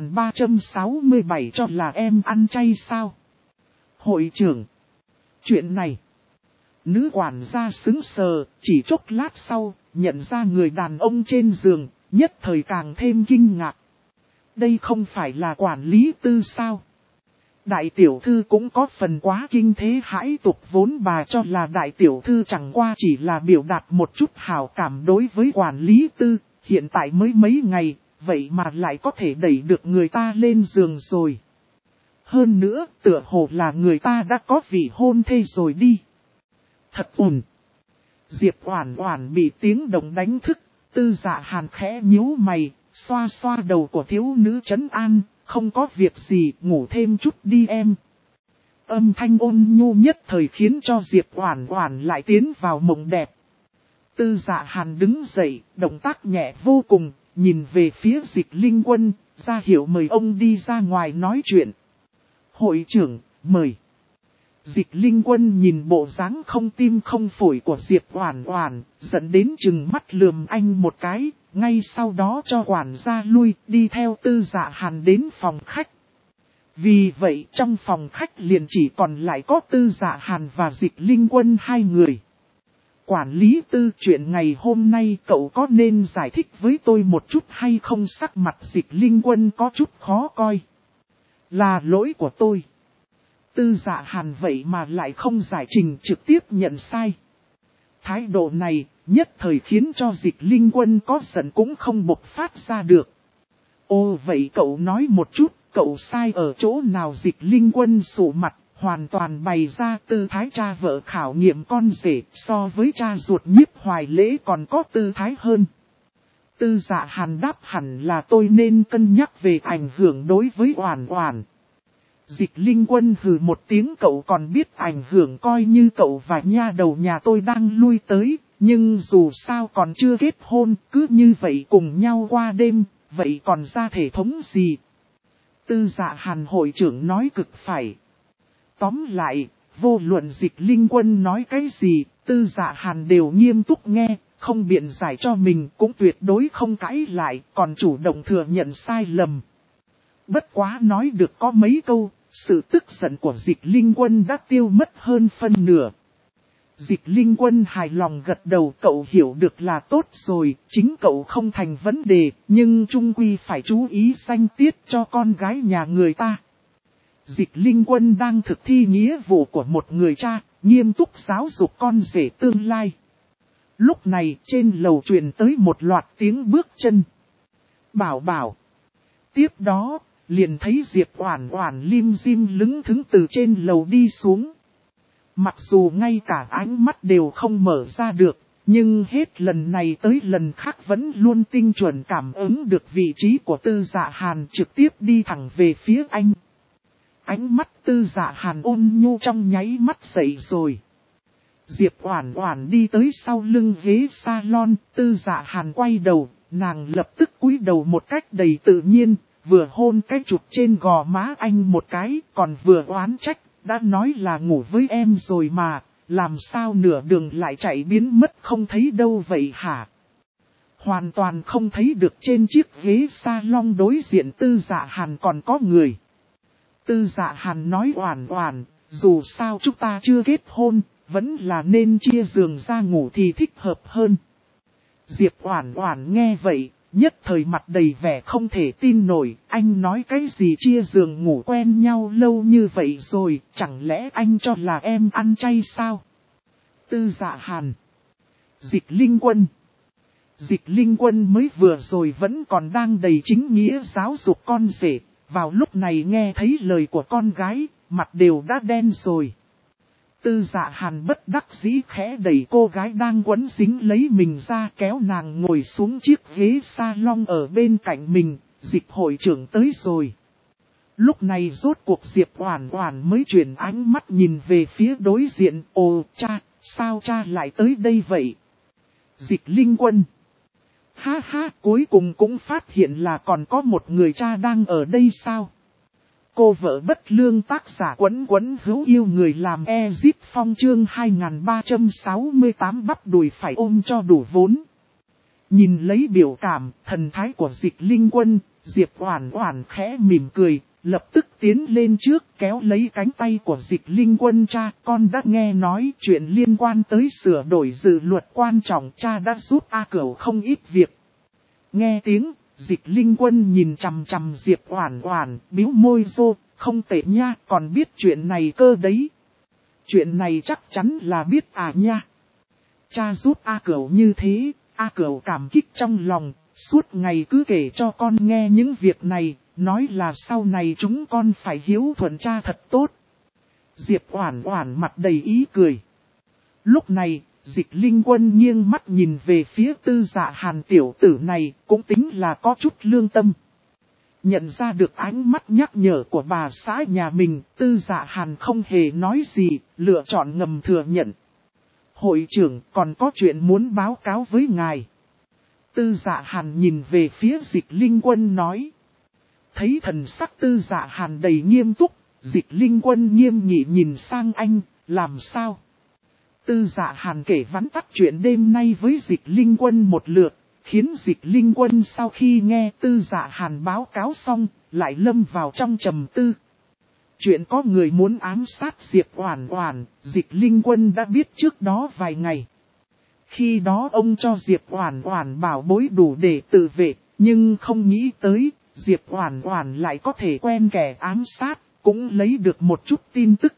2367, cho là em ăn chay sao? Hội trưởng. Chuyện này. Nữ quản gia sững sờ, chỉ chốc lát sau, nhận ra người đàn ông trên giường, nhất thời càng thêm kinh ngạc. Đây không phải là quản lý Tư sao? Đại tiểu thư cũng có phần quá kinh thế hãi tục, vốn bà cho là đại tiểu thư chẳng qua chỉ là biểu đạt một chút hảo cảm đối với quản lý Tư, hiện tại mới mấy ngày, vậy mà lại có thể đẩy được người ta lên giường rồi. Hơn nữa, tựa hồ là người ta đã có vị hôn thê rồi đi. Thật ổn. Diệp Oản Oản bị tiếng động đánh thức, Tư Dạ Hàn khẽ nhíu mày, xoa xoa đầu của thiếu nữ trấn an, không có việc gì, ngủ thêm chút đi em. Âm thanh ôn nhu nhất thời khiến cho Diệp Oản Oản lại tiến vào mộng đẹp. Tư Dạ Hàn đứng dậy, động tác nhẹ vô cùng, nhìn về phía Dịch Linh Quân, ra hiệu mời ông đi ra ngoài nói chuyện. Hội trưởng, mời. Dịch Linh Quân nhìn bộ dáng không tim không phổi của Diệp Oản Oản, dẫn đến chừng mắt lườm anh một cái, ngay sau đó cho quản gia lui, đi theo Tư Dạ Hàn đến phòng khách. Vì vậy trong phòng khách liền chỉ còn lại có Tư Dạ Hàn và Dịch Linh Quân hai người. Quản lý Tư, chuyện ngày hôm nay cậu có nên giải thích với tôi một chút hay không? Sắc mặt Dịch Linh Quân có chút khó coi. Là lỗi của tôi. Tư Dạ Hàn vậy mà lại không giải trình, trực tiếp nhận sai. Thái độ này nhất thời khiến cho Dịch Linh Quân có giận cũng không bộc phát ra được. Ồ vậy cậu nói một chút, cậu sai ở chỗ nào? Dịch Linh Quân sụ mặt, hoàn toàn bày ra tư thái cha vợ khảo nghiệm con rể, so với cha ruột Nhiếp Hoài Lễ còn có tư thái hơn. Tư Dạ Hàn đáp, hẳn là tôi nên cân nhắc về ảnh hưởng đối với Oản Oản. Dịch Linh Quân hừ một tiếng, cậu còn biết ảnh hưởng, coi như cậu và nha đầu nhà tôi đang lui tới, nhưng dù sao còn chưa kết hôn, cứ như vậy cùng nhau qua đêm, vậy còn ra thể thống gì? Tư Dạ Hàn hội trưởng nói cực phải. Tóm lại, vô luận Dịch Linh Quân nói cái gì, Tư Dạ Hàn đều nghiêm túc nghe, không biện giải cho mình, cũng tuyệt đối không cãi lại, còn chủ động thừa nhận sai lầm. Bất quá nói được có mấy câu, sự tức giận của Dịch Linh Quân đã tiêu mất hơn phân nửa. Dịch Linh Quân hài lòng gật đầu, cậu hiểu được là tốt rồi, chính cậu không thành vấn đề, nhưng chung quy phải chú ý danh tiết cho con gái nhà người ta. Dịch Linh Quân đang thực thi nghĩa vụ của một người cha, nghiêm túc giáo dục con rể tương lai. Lúc này trên lầu truyền tới một loạt tiếng bước chân. Bảo bảo. Tiếp đó, liền thấy Diệp Oản Oản lim dim lững thững từ trên lầu đi xuống. Mặc dù ngay cả ánh mắt đều không mở ra được, nhưng hết lần này tới lần khác vẫn luôn tinh chuẩn cảm ứng được vị trí của Tư Dạ Hàn, trực tiếp đi thẳng về phía anh. Ánh mắt Tư Dạ Hàn ôn nhu trong nháy mắt dậy rồi. Diệp Oản Oản đi tới sau lưng ghế salon, Tư Dạ Hàn quay đầu, nàng lập tức cúi đầu một cách đầy tự nhiên, vừa hôn cái chụp trên gò má anh một cái, còn vừa oán trách, đã nói là ngủ với em rồi mà, làm sao nửa đường lại chạy biến mất không thấy đâu vậy hả? Hoàn toàn không thấy được trên chiếc ghế salon đối diện Tư Dạ Hàn còn có người. Tư Dạ Hàn nói Oản Oản, dù sao chúng ta chưa kết hôn, vẫn là nên chia giường ra ngủ thì thích hợp hơn. Diệp Oản Oản nghe vậy, nhất thời mặt đầy vẻ không thể tin nổi, anh nói cái gì chia giường ngủ, quen nhau lâu như vậy rồi, chẳng lẽ anh cho là em ăn chay sao? Tư Dạ Hàn. Dịch Linh Quân. Dịch Linh Quân mới vừa rồi vẫn còn đang đầy chính nghĩa giáo dục con rể, vào lúc này nghe thấy lời của con gái, mặt đều đã đen rồi. Tư Dạ Hàn bất đắc dĩ khẽ đẩy cô gái đang quấn dính lấy mình ra, kéo nàng ngồi xuống chiếc ghế salon ở bên cạnh mình. Dịch hội trưởng tới rồi. Lúc này rốt cuộc Diệp Oản Oản mới chuyển ánh mắt nhìn về phía đối diện. Ồ cha, sao cha lại tới đây vậy? Dịch Linh Quân. Ha ha, cuối cùng cũng phát hiện là còn có một người cha đang ở đây sao? Cô vợ bất lương tác giả quấn quấn hữu yêu người làm Ezip Phong chương 2368 bắp đùi phải ôm cho đủ vốn. Nhìn lấy biểu cảm, thần thái của Dịch Linh Quân, Diệp Oản Oản khẽ mỉm cười, lập tức tiến lên trước kéo lấy cánh tay của Dịch Linh Quân. Cha, con đã nghe nói chuyện liên quan tới sửa đổi dự luật quan trọng, cha đã giúp A Cửu không ít việc. Nghe tiếng, Dịch Linh Quân nhìn chằm chằm Diệp Oản Oản, bĩu môi rô, không tệ nha, còn biết chuyện này cơ đấy. Chuyện này chắc chắn là biết à nha. Cha giúp A Cửu như thế, A Cửu cảm kích trong lòng, suốt ngày cứ kể cho con nghe những việc này, nói là sau này chúng con phải hiếu thuận cha thật tốt. Diệp Oản Oản mặt đầy ý cười. Lúc này, Dịch Linh Quân nghiêng mắt nhìn về phía Tư Dạ Hàn, tiểu tử này cũng tính là có chút lương tâm. Nhận ra được ánh mắt nhắc nhở của bà xã nhà mình, Tư Dạ Hàn không hề nói gì, lựa chọn ngầm thừa nhận. Hội trưởng còn có chuyện muốn báo cáo với ngài. Tư Dạ Hàn nhìn về phía Dịch Linh Quân nói. Thấy thần sắc Tư Dạ Hàn đầy nghiêm túc, Dịch Linh Quân nghiêm nghị nhìn sang anh, làm sao? Tư Dạ Hàn kể vắn tắt chuyện đêm nay với Dịch Linh Quân một lượt, khiến Dịch Linh Quân sau khi nghe Tư Dạ Hàn báo cáo xong, lại lâm vào trong trầm tư. Chuyện có người muốn ám sát Diệp Oản Oản, Dịch Linh Quân đã biết trước đó vài ngày. Khi đó ông cho Diệp Oản Oản bảo bối đủ để tự vệ, nhưng không nghĩ tới, Diệp Oản Oản lại có thể quen kẻ ám sát, cũng lấy được một chút tin tức.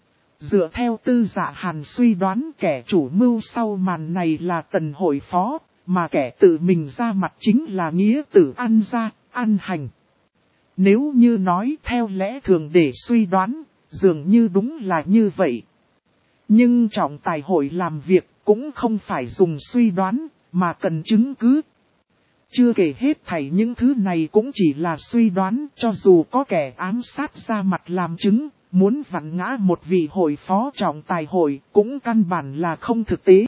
Dựa theo Tư Dạ Hàn suy đoán, kẻ chủ mưu sau màn này là Tần hội phó, mà kẻ tự mình ra mặt chính là nghĩa tử An Gia, An Hành. Nếu như nói theo lẽ thường để suy đoán, dường như đúng là như vậy. Nhưng trọng tài hội làm việc cũng không phải dùng suy đoán, mà cần chứng cứ. Chưa kể hết thảy những thứ này cũng chỉ là suy đoán, cho dù có kẻ ám sát ra mặt làm chứng, muốn vặn ngã một vị hội phó trọng tài hội cũng căn bản là không thực tế.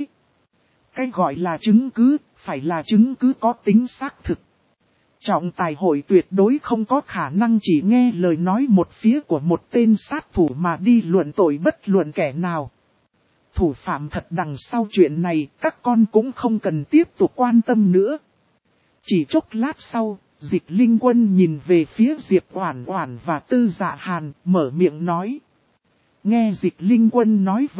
Cái gọi là chứng cứ, phải là chứng cứ có tính xác thực. Trọng tài hội tuyệt đối không có khả năng chỉ nghe lời nói một phía của một tên sát thủ mà đi luận tội bất luận kẻ nào. Thủ phạm thật đằng sau chuyện này, các con cũng không cần tiếp tục quan tâm nữa. Chỉ chốc lát sau, Dịch Linh Quân nhìn về phía Diệp Oản Oản và Tư Dạ Hàn, mở miệng nói. Nghe Dịch Linh Quân nói vậy,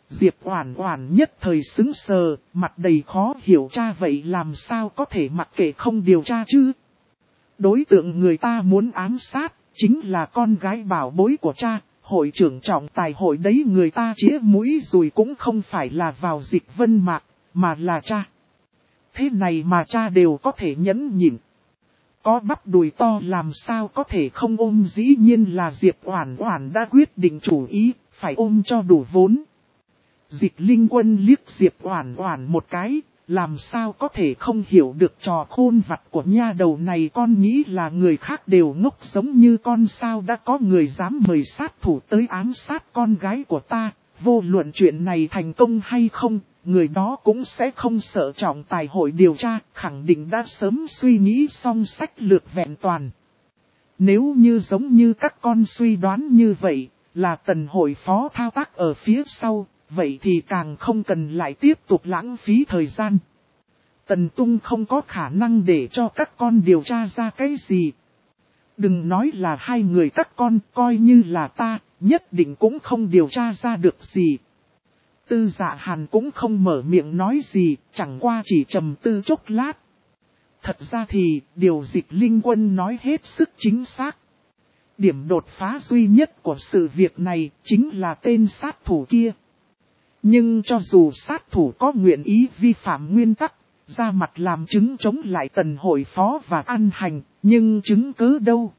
Diệp Oản Oản nhất thời sững sờ, mặt đầy khó hiểu cha vậy làm sao có thể mặc kệ không điều tra chứ? Đối tượng người ta muốn ám sát, chính là con gái bảo bối của cha, hội trưởng trọng tài hội đấy người ta chĩa mũi dùi cũng không phải là vào Dịch Vân Mạc, mà là cha. Thế này mà cha đều có thể nhẫn nhịn. Có bắp đùi to làm sao có thể không ôm, dĩ nhiên là Diệp Oản Oản đã quyết định chủ ý, phải ôm cho đủ vốn. Dịch Linh Quân liếc Diệp Oản Oản một cái, làm sao có thể không hiểu được trò khôn vặt của nha đầu này, con nghĩ là người khác đều ngốc giống như con sao, đã có người dám mời sát thủ tới ám sát con gái của ta, vô luận chuyện này thành công hay không, người đó cũng sẽ không sợ trọng tài hội điều tra, khẳng định đã sớm suy nghĩ xong sách lược vẹn toàn. Nếu như giống như các con suy đoán như vậy, là Tần hội phó thao tác ở phía sau, vậy thì càng không cần lại tiếp tục lãng phí thời gian. Tần Tung không có khả năng để cho các con điều tra ra cái gì. Đừng nói là hai người các con, coi như là ta, nhất định cũng không điều tra ra được gì. Tư Dạ Hàn cũng không mở miệng nói gì, chẳng qua chỉ trầm tư chốc lát. Thật ra thì, điều Dịch Linh Quân nói hết sức chính xác. Điểm đột phá duy nhất của sự việc này chính là tên sát thủ kia. Nhưng cho dù sát thủ có nguyện ý vi phạm nguyên tắc, ra mặt làm chứng chống lại Tần hội phó và An Hành, nhưng chứng cứ đâu?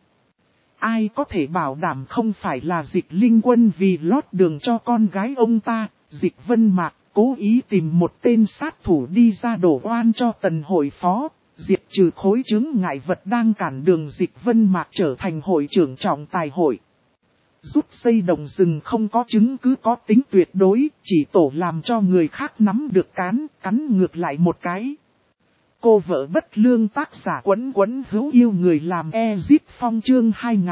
Ai có thể bảo đảm không phải là Dịch Linh Quân vì lót đường cho con gái ông ta, Dịch Vân Mạc, cố ý tìm một tên sát thủ đi ra đổ oan cho Tần hội phó, diệt trừ khối chứng ngại vật đang cản đường Dịch Vân Mạc trở thành hội trưởng trọng tài hội. Rút dây động rừng không có chứng cứ có tính tuyệt đối, chỉ tổ làm cho người khác nắm được cắn ngược lại một cái. Cô vợ bất lương tác giả Quấn Quấn hữu yêu người làm Ezip Phong chương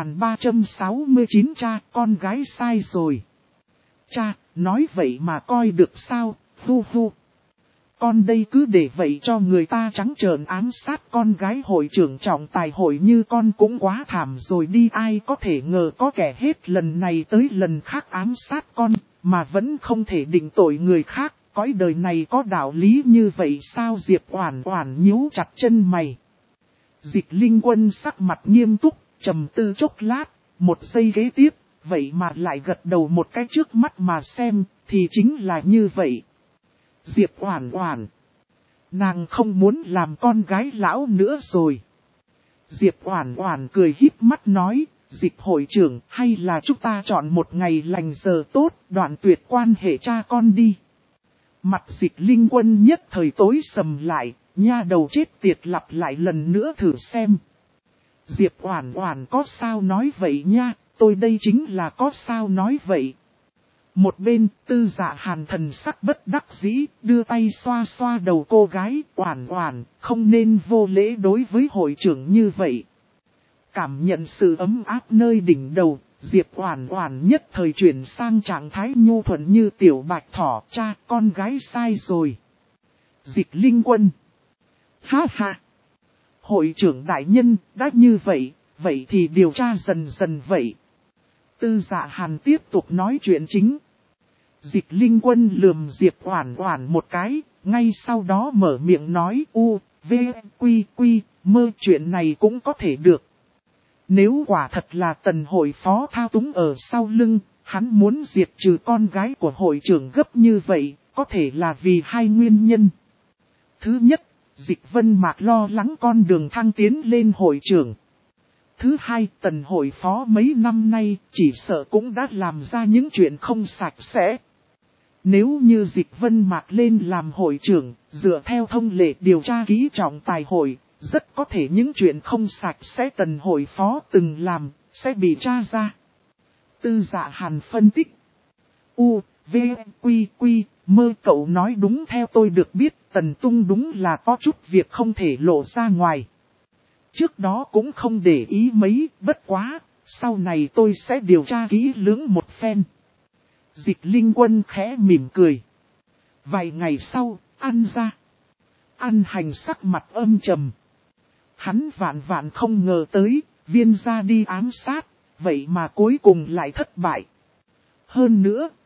2369 cha, con gái sai rồi. Cha, nói vậy mà coi được sao, hu hu. Con đây cứ để vậy cho người ta trắng trợn ám sát con gái hội trưởng trọng tài hội như con cũng quá thảm rồi đi, ai có thể ngờ có kẻ hết lần này tới lần khác ám sát con, mà vẫn không thể định tội người khác, cõi đời này có đạo lý như vậy sao? Diệp Oản Oản nhíu chặt chân mày. Dịch Linh Quân sắc mặt nghiêm túc, trầm tư chốc lát, một giây kế tiếp, vậy mà lại gật đầu một cái trước mắt mà xem, thì chính là như vậy. Diệp Oản Oản, nàng không muốn làm con gái lão nữa rồi. Diệp Oản Oản cười híp mắt nói, Dịch hội trưởng, hay là chúng ta chọn một ngày lành giờ tốt, đoạn tuyệt quan hệ cha con đi. Mặt Dịch Linh Quân nhất thời tối sầm lại, nha đầu chết tiệt, lặp lại lần nữa thử xem. Diệp Oản Oản có sao nói vậy nha, tôi đây chính là có sao nói vậy. Một bên, Tư Dạ Hàn thần sắc bất đắc dĩ, đưa tay xoa xoa đầu cô gái, Oản Oản, không nên vô lễ đối với hội trưởng như vậy. Cảm nhận sự ấm áp nơi đỉnh đầu, Diệp Oản Oản nhất thời chuyển sang trạng thái nhu thuận như tiểu bạch thỏ, cha, con gái sai rồi. Dịch Linh Quân. Ha ha. Hội trưởng đại nhân, đã như vậy, vậy thì điều tra dần dần vậy. Tư Dạ Hàn tiếp tục nói chuyện chính. Dịch Linh Quân lườm Diệp Oản Oản một cái, ngay sau đó mở miệng nói v, quy, mơ, chuyện này cũng có thể được. Nếu quả thật là Tần hội phó thao túng ở sau lưng, hắn muốn diệt trừ con gái của hội trưởng gấp như vậy, có thể là vì hai nguyên nhân. Thứ nhất, Dịch Vân Mạc lo lắng con đường thăng tiến lên hội trưởng. Thứ hai, Tần hội phó mấy năm nay chỉ sợ cũng đã làm ra những chuyện không sạch sẽ. Nếu như Dịch Vân Mạc lên làm hội trưởng, dựa theo thông lệ điều tra kỹ trọng tài hội, rất có thể những chuyện không sạch sẽ Tần hội phó từng làm, sẽ bị tra ra. Tư Dạ Hàn phân tích. Quy, mơ, cậu nói đúng, theo tôi được biết, Tần Tung đúng là có chút việc không thể lộ ra ngoài. Trước đó cũng không để ý mấy, bất quá, sau này tôi sẽ điều tra kỹ lưỡng một phen. Dịch Linh Quân khẽ mỉm cười. Vài ngày sau, An Hành sắc mặt âm trầm. Hắn vạn không ngờ tới, Viên gia đi ám sát, vậy mà cuối cùng lại thất bại. Hơn nữa,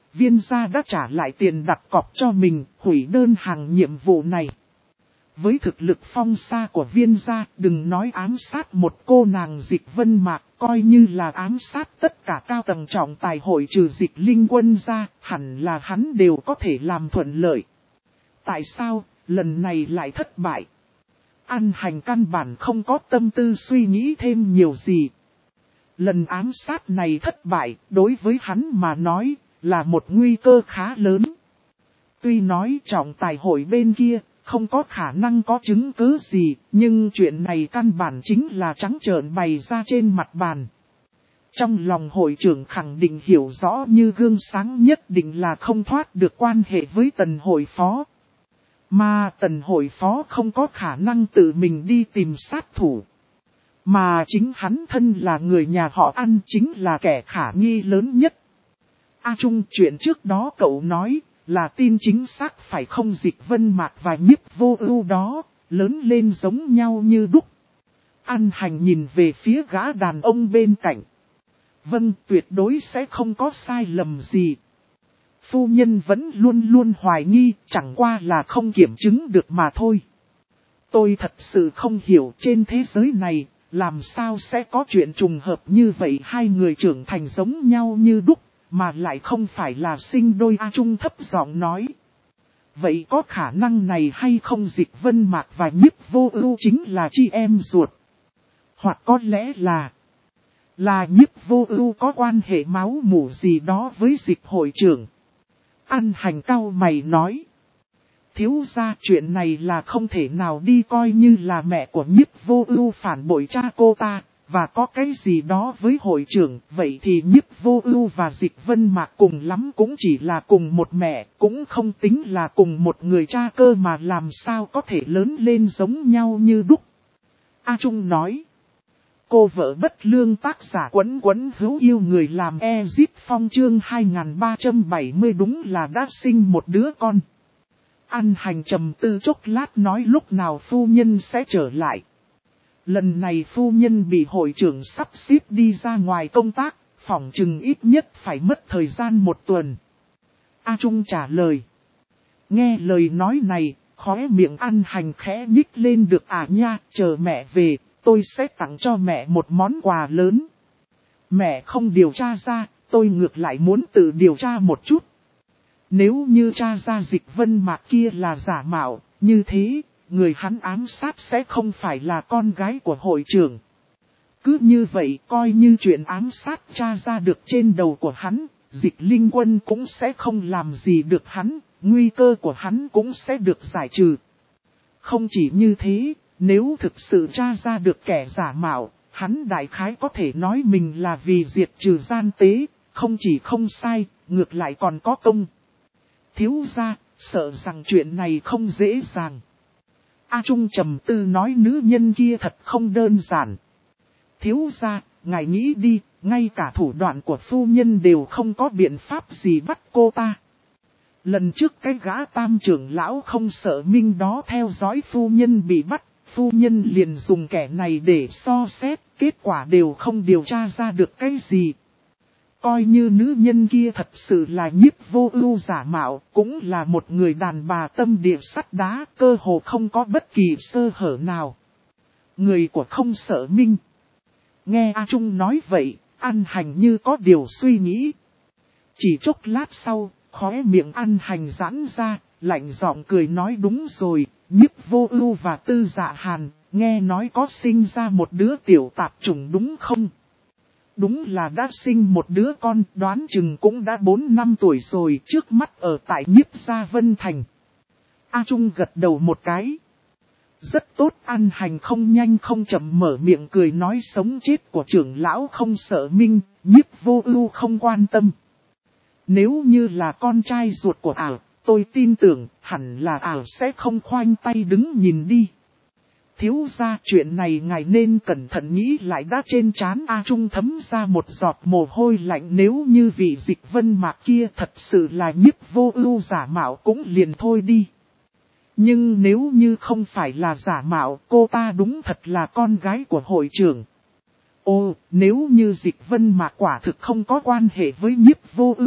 Viên gia đã trả lại tiền đặt cọc cho mình, hủy đơn hàng nhiệm vụ này. Với thực lực phong sa của Viên gia, đừng nói ám sát một cô nàng Dịch Vân Mạc, coi như là ám sát tất cả cao tầng trọng tài hội trừ Dịch Linh Quân ra, hẳn là hắn đều có thể làm thuận lợi. Tại sao, lần này lại thất bại? An Hành căn bản không có tâm tư suy nghĩ thêm nhiều gì. Lần ám sát này thất bại, đối với hắn mà nói, là một nguy cơ khá lớn. Tuy nói trọng tài hội bên kia, không có khả năng có chứng cứ gì, nhưng chuyện này căn bản chính là trắng trợn bày ra trên mặt bàn. Trong lòng hội trưởng khẳng định hiểu rõ như gương sáng nhất định là không thoát được quan hệ với tần hội phó. Mà tần hội phó không có khả năng tự mình đi tìm sát thủ. Mà chính hắn thân là người nhà họ An chính là kẻ khả nghi lớn nhất. A Trung, chuyện trước đó cậu nói là tin chính xác phải không? Dịch Vân Mạc và Nhiếp Vô Ưu đó, lớn lên giống nhau như đúc. An Hành nhìn về phía gã đàn ông bên cạnh. Vâng, tuyệt đối sẽ không có sai lầm gì. Phu nhân vẫn luôn luôn hoài nghi, chẳng qua là không kiểm chứng được mà thôi. Tôi thật sự không hiểu trên thế giới này, làm sao sẽ có chuyện trùng hợp như vậy, hai người trưởng thành giống nhau như đúc, mà lại không phải là sinh đôi. A Trung thấp giọng nói. Vậy có khả năng này hay không? Dịch Vân Mạc và Nhiếp Vô Ưu chính là chị em ruột. Hoặc có lẽ là Nhiếp Vô Ưu có quan hệ máu mủ gì đó với Dịch hội trưởng. An Hành cau mày nói. Thiếu gia, chuyện này là không thể nào đi coi như là mẹ của Nhiếp Vô Ưu phản bội cha cô ta, và có cái gì đó với hội trưởng. Vậy thì Nhiếp Vô Ưu và Dịch Vân Mạc cùng lắm cũng chỉ là cùng một mẹ, cũng không tính là cùng một người cha cơ, mà làm sao có thể lớn lên giống nhau như đúc. A Trung nói. Cô vợ bất lương, tác giả Quấn Quấn hữu yêu người làm Ezip Phong, chương 2370 đúng là đã sinh một đứa con. An Hành trầm tư chốc lát nói lúc nào phu nhân sẽ trở lại. Lần này phu nhân bị hội trưởng sắp xếp đi ra ngoài công tác, phỏng chừng ít nhất phải mất thời gian một tuần. A Trung trả lời. Nghe lời nói này, khóe miệng An Hành khẽ nhích lên. Được à nha, chờ mẹ về, tôi sẽ tặng cho mẹ một món quà lớn. Mẹ không điều tra ra, tôi ngược lại muốn tự điều tra một chút. Nếu như tra ra Dịch Vân Mạc kia là giả mạo, như thế, người hắn ám sát sẽ không phải là con gái của hội trưởng. Cứ như vậy, coi như chuyện ám sát tra ra được trên đầu của hắn, Dịch Linh Quân cũng sẽ không làm gì được hắn, nguy cơ của hắn cũng sẽ được giải trừ. Không chỉ như thế, nếu thực sự tra ra được kẻ giả mạo, hắn đại khái có thể nói mình là vì diệt trừ gian tế, không chỉ không sai, ngược lại còn có công. Thiếu gia, sợ rằng chuyện này không dễ dàng. A Trung trầm tư nói, nữ nhân kia thật không đơn giản. Thiếu gia, ngài nghĩ đi, ngay cả thủ đoạn của phu nhân đều không có biện pháp gì bắt cô ta. Lần trước cái gã Tam trưởng lão không sợ Minh đó theo dõi phu nhân bị bắt, phu nhân liền dùng kẻ này để so xét, kết quả đều không điều tra ra được cái gì. Coi như nữ nhân kia thật sự là Nhiếp Vô Ưu giả mạo, cũng là một người đàn bà tâm địa sắt đá, cơ hồ không có bất kỳ sơ hở nào. Người của không sợ Minh. Nghe A Trung nói vậy, An Hành như có điều suy nghĩ. Chỉ chốc lát sau, khóe miệng An Hành giãn ra, lạnh giọng cười nói, đúng rồi, Nhiếp Vô Ưu và Tư Dạ Hàn, nghe nói có sinh ra một đứa tiểu tạp chủng đúng không? Đúng là đã sinh một đứa con, đoán chừng cũng đã 4 năm tuổi rồi, trước mắt ở tại Nhiếp gia Vân Thành. A Trung gật đầu một cái. Rất tốt. An Hành không nhanh không chậm mở miệng cười nói, sống chết của trưởng lão không sợ Minh, Nhiếp Vô Ưu không quan tâm. Nếu như là con trai ruột của ả, tôi tin tưởng hẳn là ả sẽ không khoanh tay đứng nhìn đi. Thiếu gia, chuyện này ngài nên cẩn thận nghĩ lại. Đã trên trán A Trung thấm ra một giọt mồ hôi lạnh. Nếu như vị Dịch Vân Mạc kia thật sự là Nhiếp Vô Ưu giả mạo cũng liền thôi đi. Nhưng nếu như không phải là giả mạo, cô ta đúng thật là con gái của hội trưởng. Ồ, nếu như Dịch Vân Mạc quả thực không có quan hệ với Nhiếp Vô Ưu,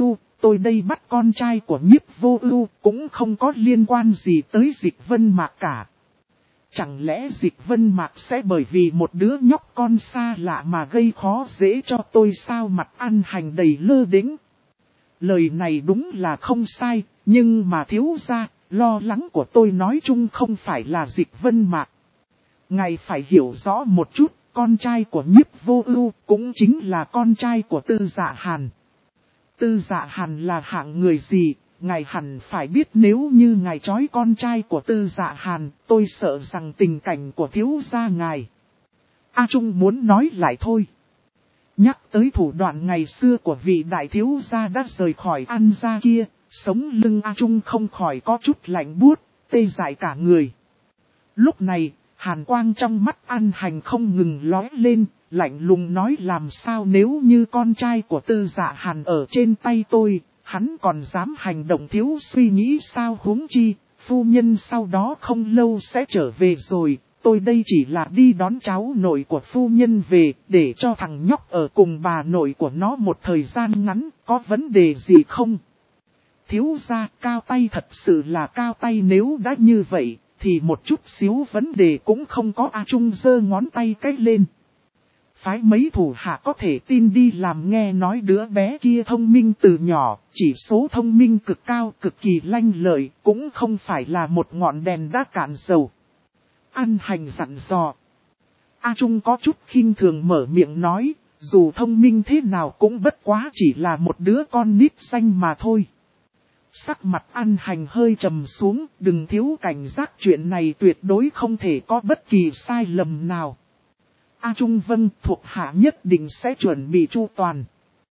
tôi đây bắt con trai của Nhiếp Vô Ưu cũng không có liên quan gì tới Dịch Vân Mạc cả. Chẳng lẽ Dịch Vân Mạc sẽ bởi vì một đứa nhóc con xa lạ mà gây khó dễ cho tôi sao? Mặt An Hành đầy lơ đễnh. Lời này đúng là không sai, nhưng mà thiếu gia, lo lắng của tôi nói chung không phải là Dịch Vân Mạc. Ngài phải hiểu rõ một chút, con trai của Nhiếp Vô Ưu cũng chính là con trai của Tư Dạ Hàn. Tư Dạ Hàn là hạng người gì, ngài hẳn phải biết. Nếu như ngài trói con trai của Tư Dạ Hàn, tôi sợ rằng tình cảnh của thiếu gia ngài. A Trung muốn nói lại thôi. Nhắc tới thủ đoạn ngày xưa của vị đại thiếu gia đã rời khỏi An gia kia, sống lưng A Trung không khỏi có chút lạnh buốt, tê dại cả người. Lúc này, hàn quang trong mắt An Hành không ngừng lóe lên, lạnh lùng nói: làm sao nếu như con trai của Tư Dạ Hàn ở trên tay tôi, hắn còn dám hành động thiếu suy nghĩ sao? Huống chi, phu nhân sau đó không lâu sẽ trở về rồi, tôi đây chỉ là đi đón cháu nội của phu nhân về, để cho thằng nhóc ở cùng bà nội của nó một thời gian ngắn, có vấn đề gì không? Thiếu gia, cao tay thật sự là cao tay, nếu đã như vậy, thì một chút xíu vấn đề cũng không có. A Trung giơ ngón tay cách lên. Phái mấy thủ hạ có thể tin đi làm. Nghe nói đứa bé kia thông minh từ nhỏ, chỉ số thông minh cực cao, cực kỳ lanh lợi, cũng không phải là một ngọn đèn đã cạn dầu. An Hành dặn dò. A Trung có chút khinh thường mở miệng nói, dù thông minh thế nào cũng bất quá chỉ là một đứa con nít xanh mà thôi. Sắc mặt An Hành hơi trầm xuống, đừng thiếu cảnh giác, chuyện này tuyệt đối không thể có bất kỳ sai lầm nào. A Trung vâng, thuộc hạ nhất định sẽ chuẩn bị chu toàn.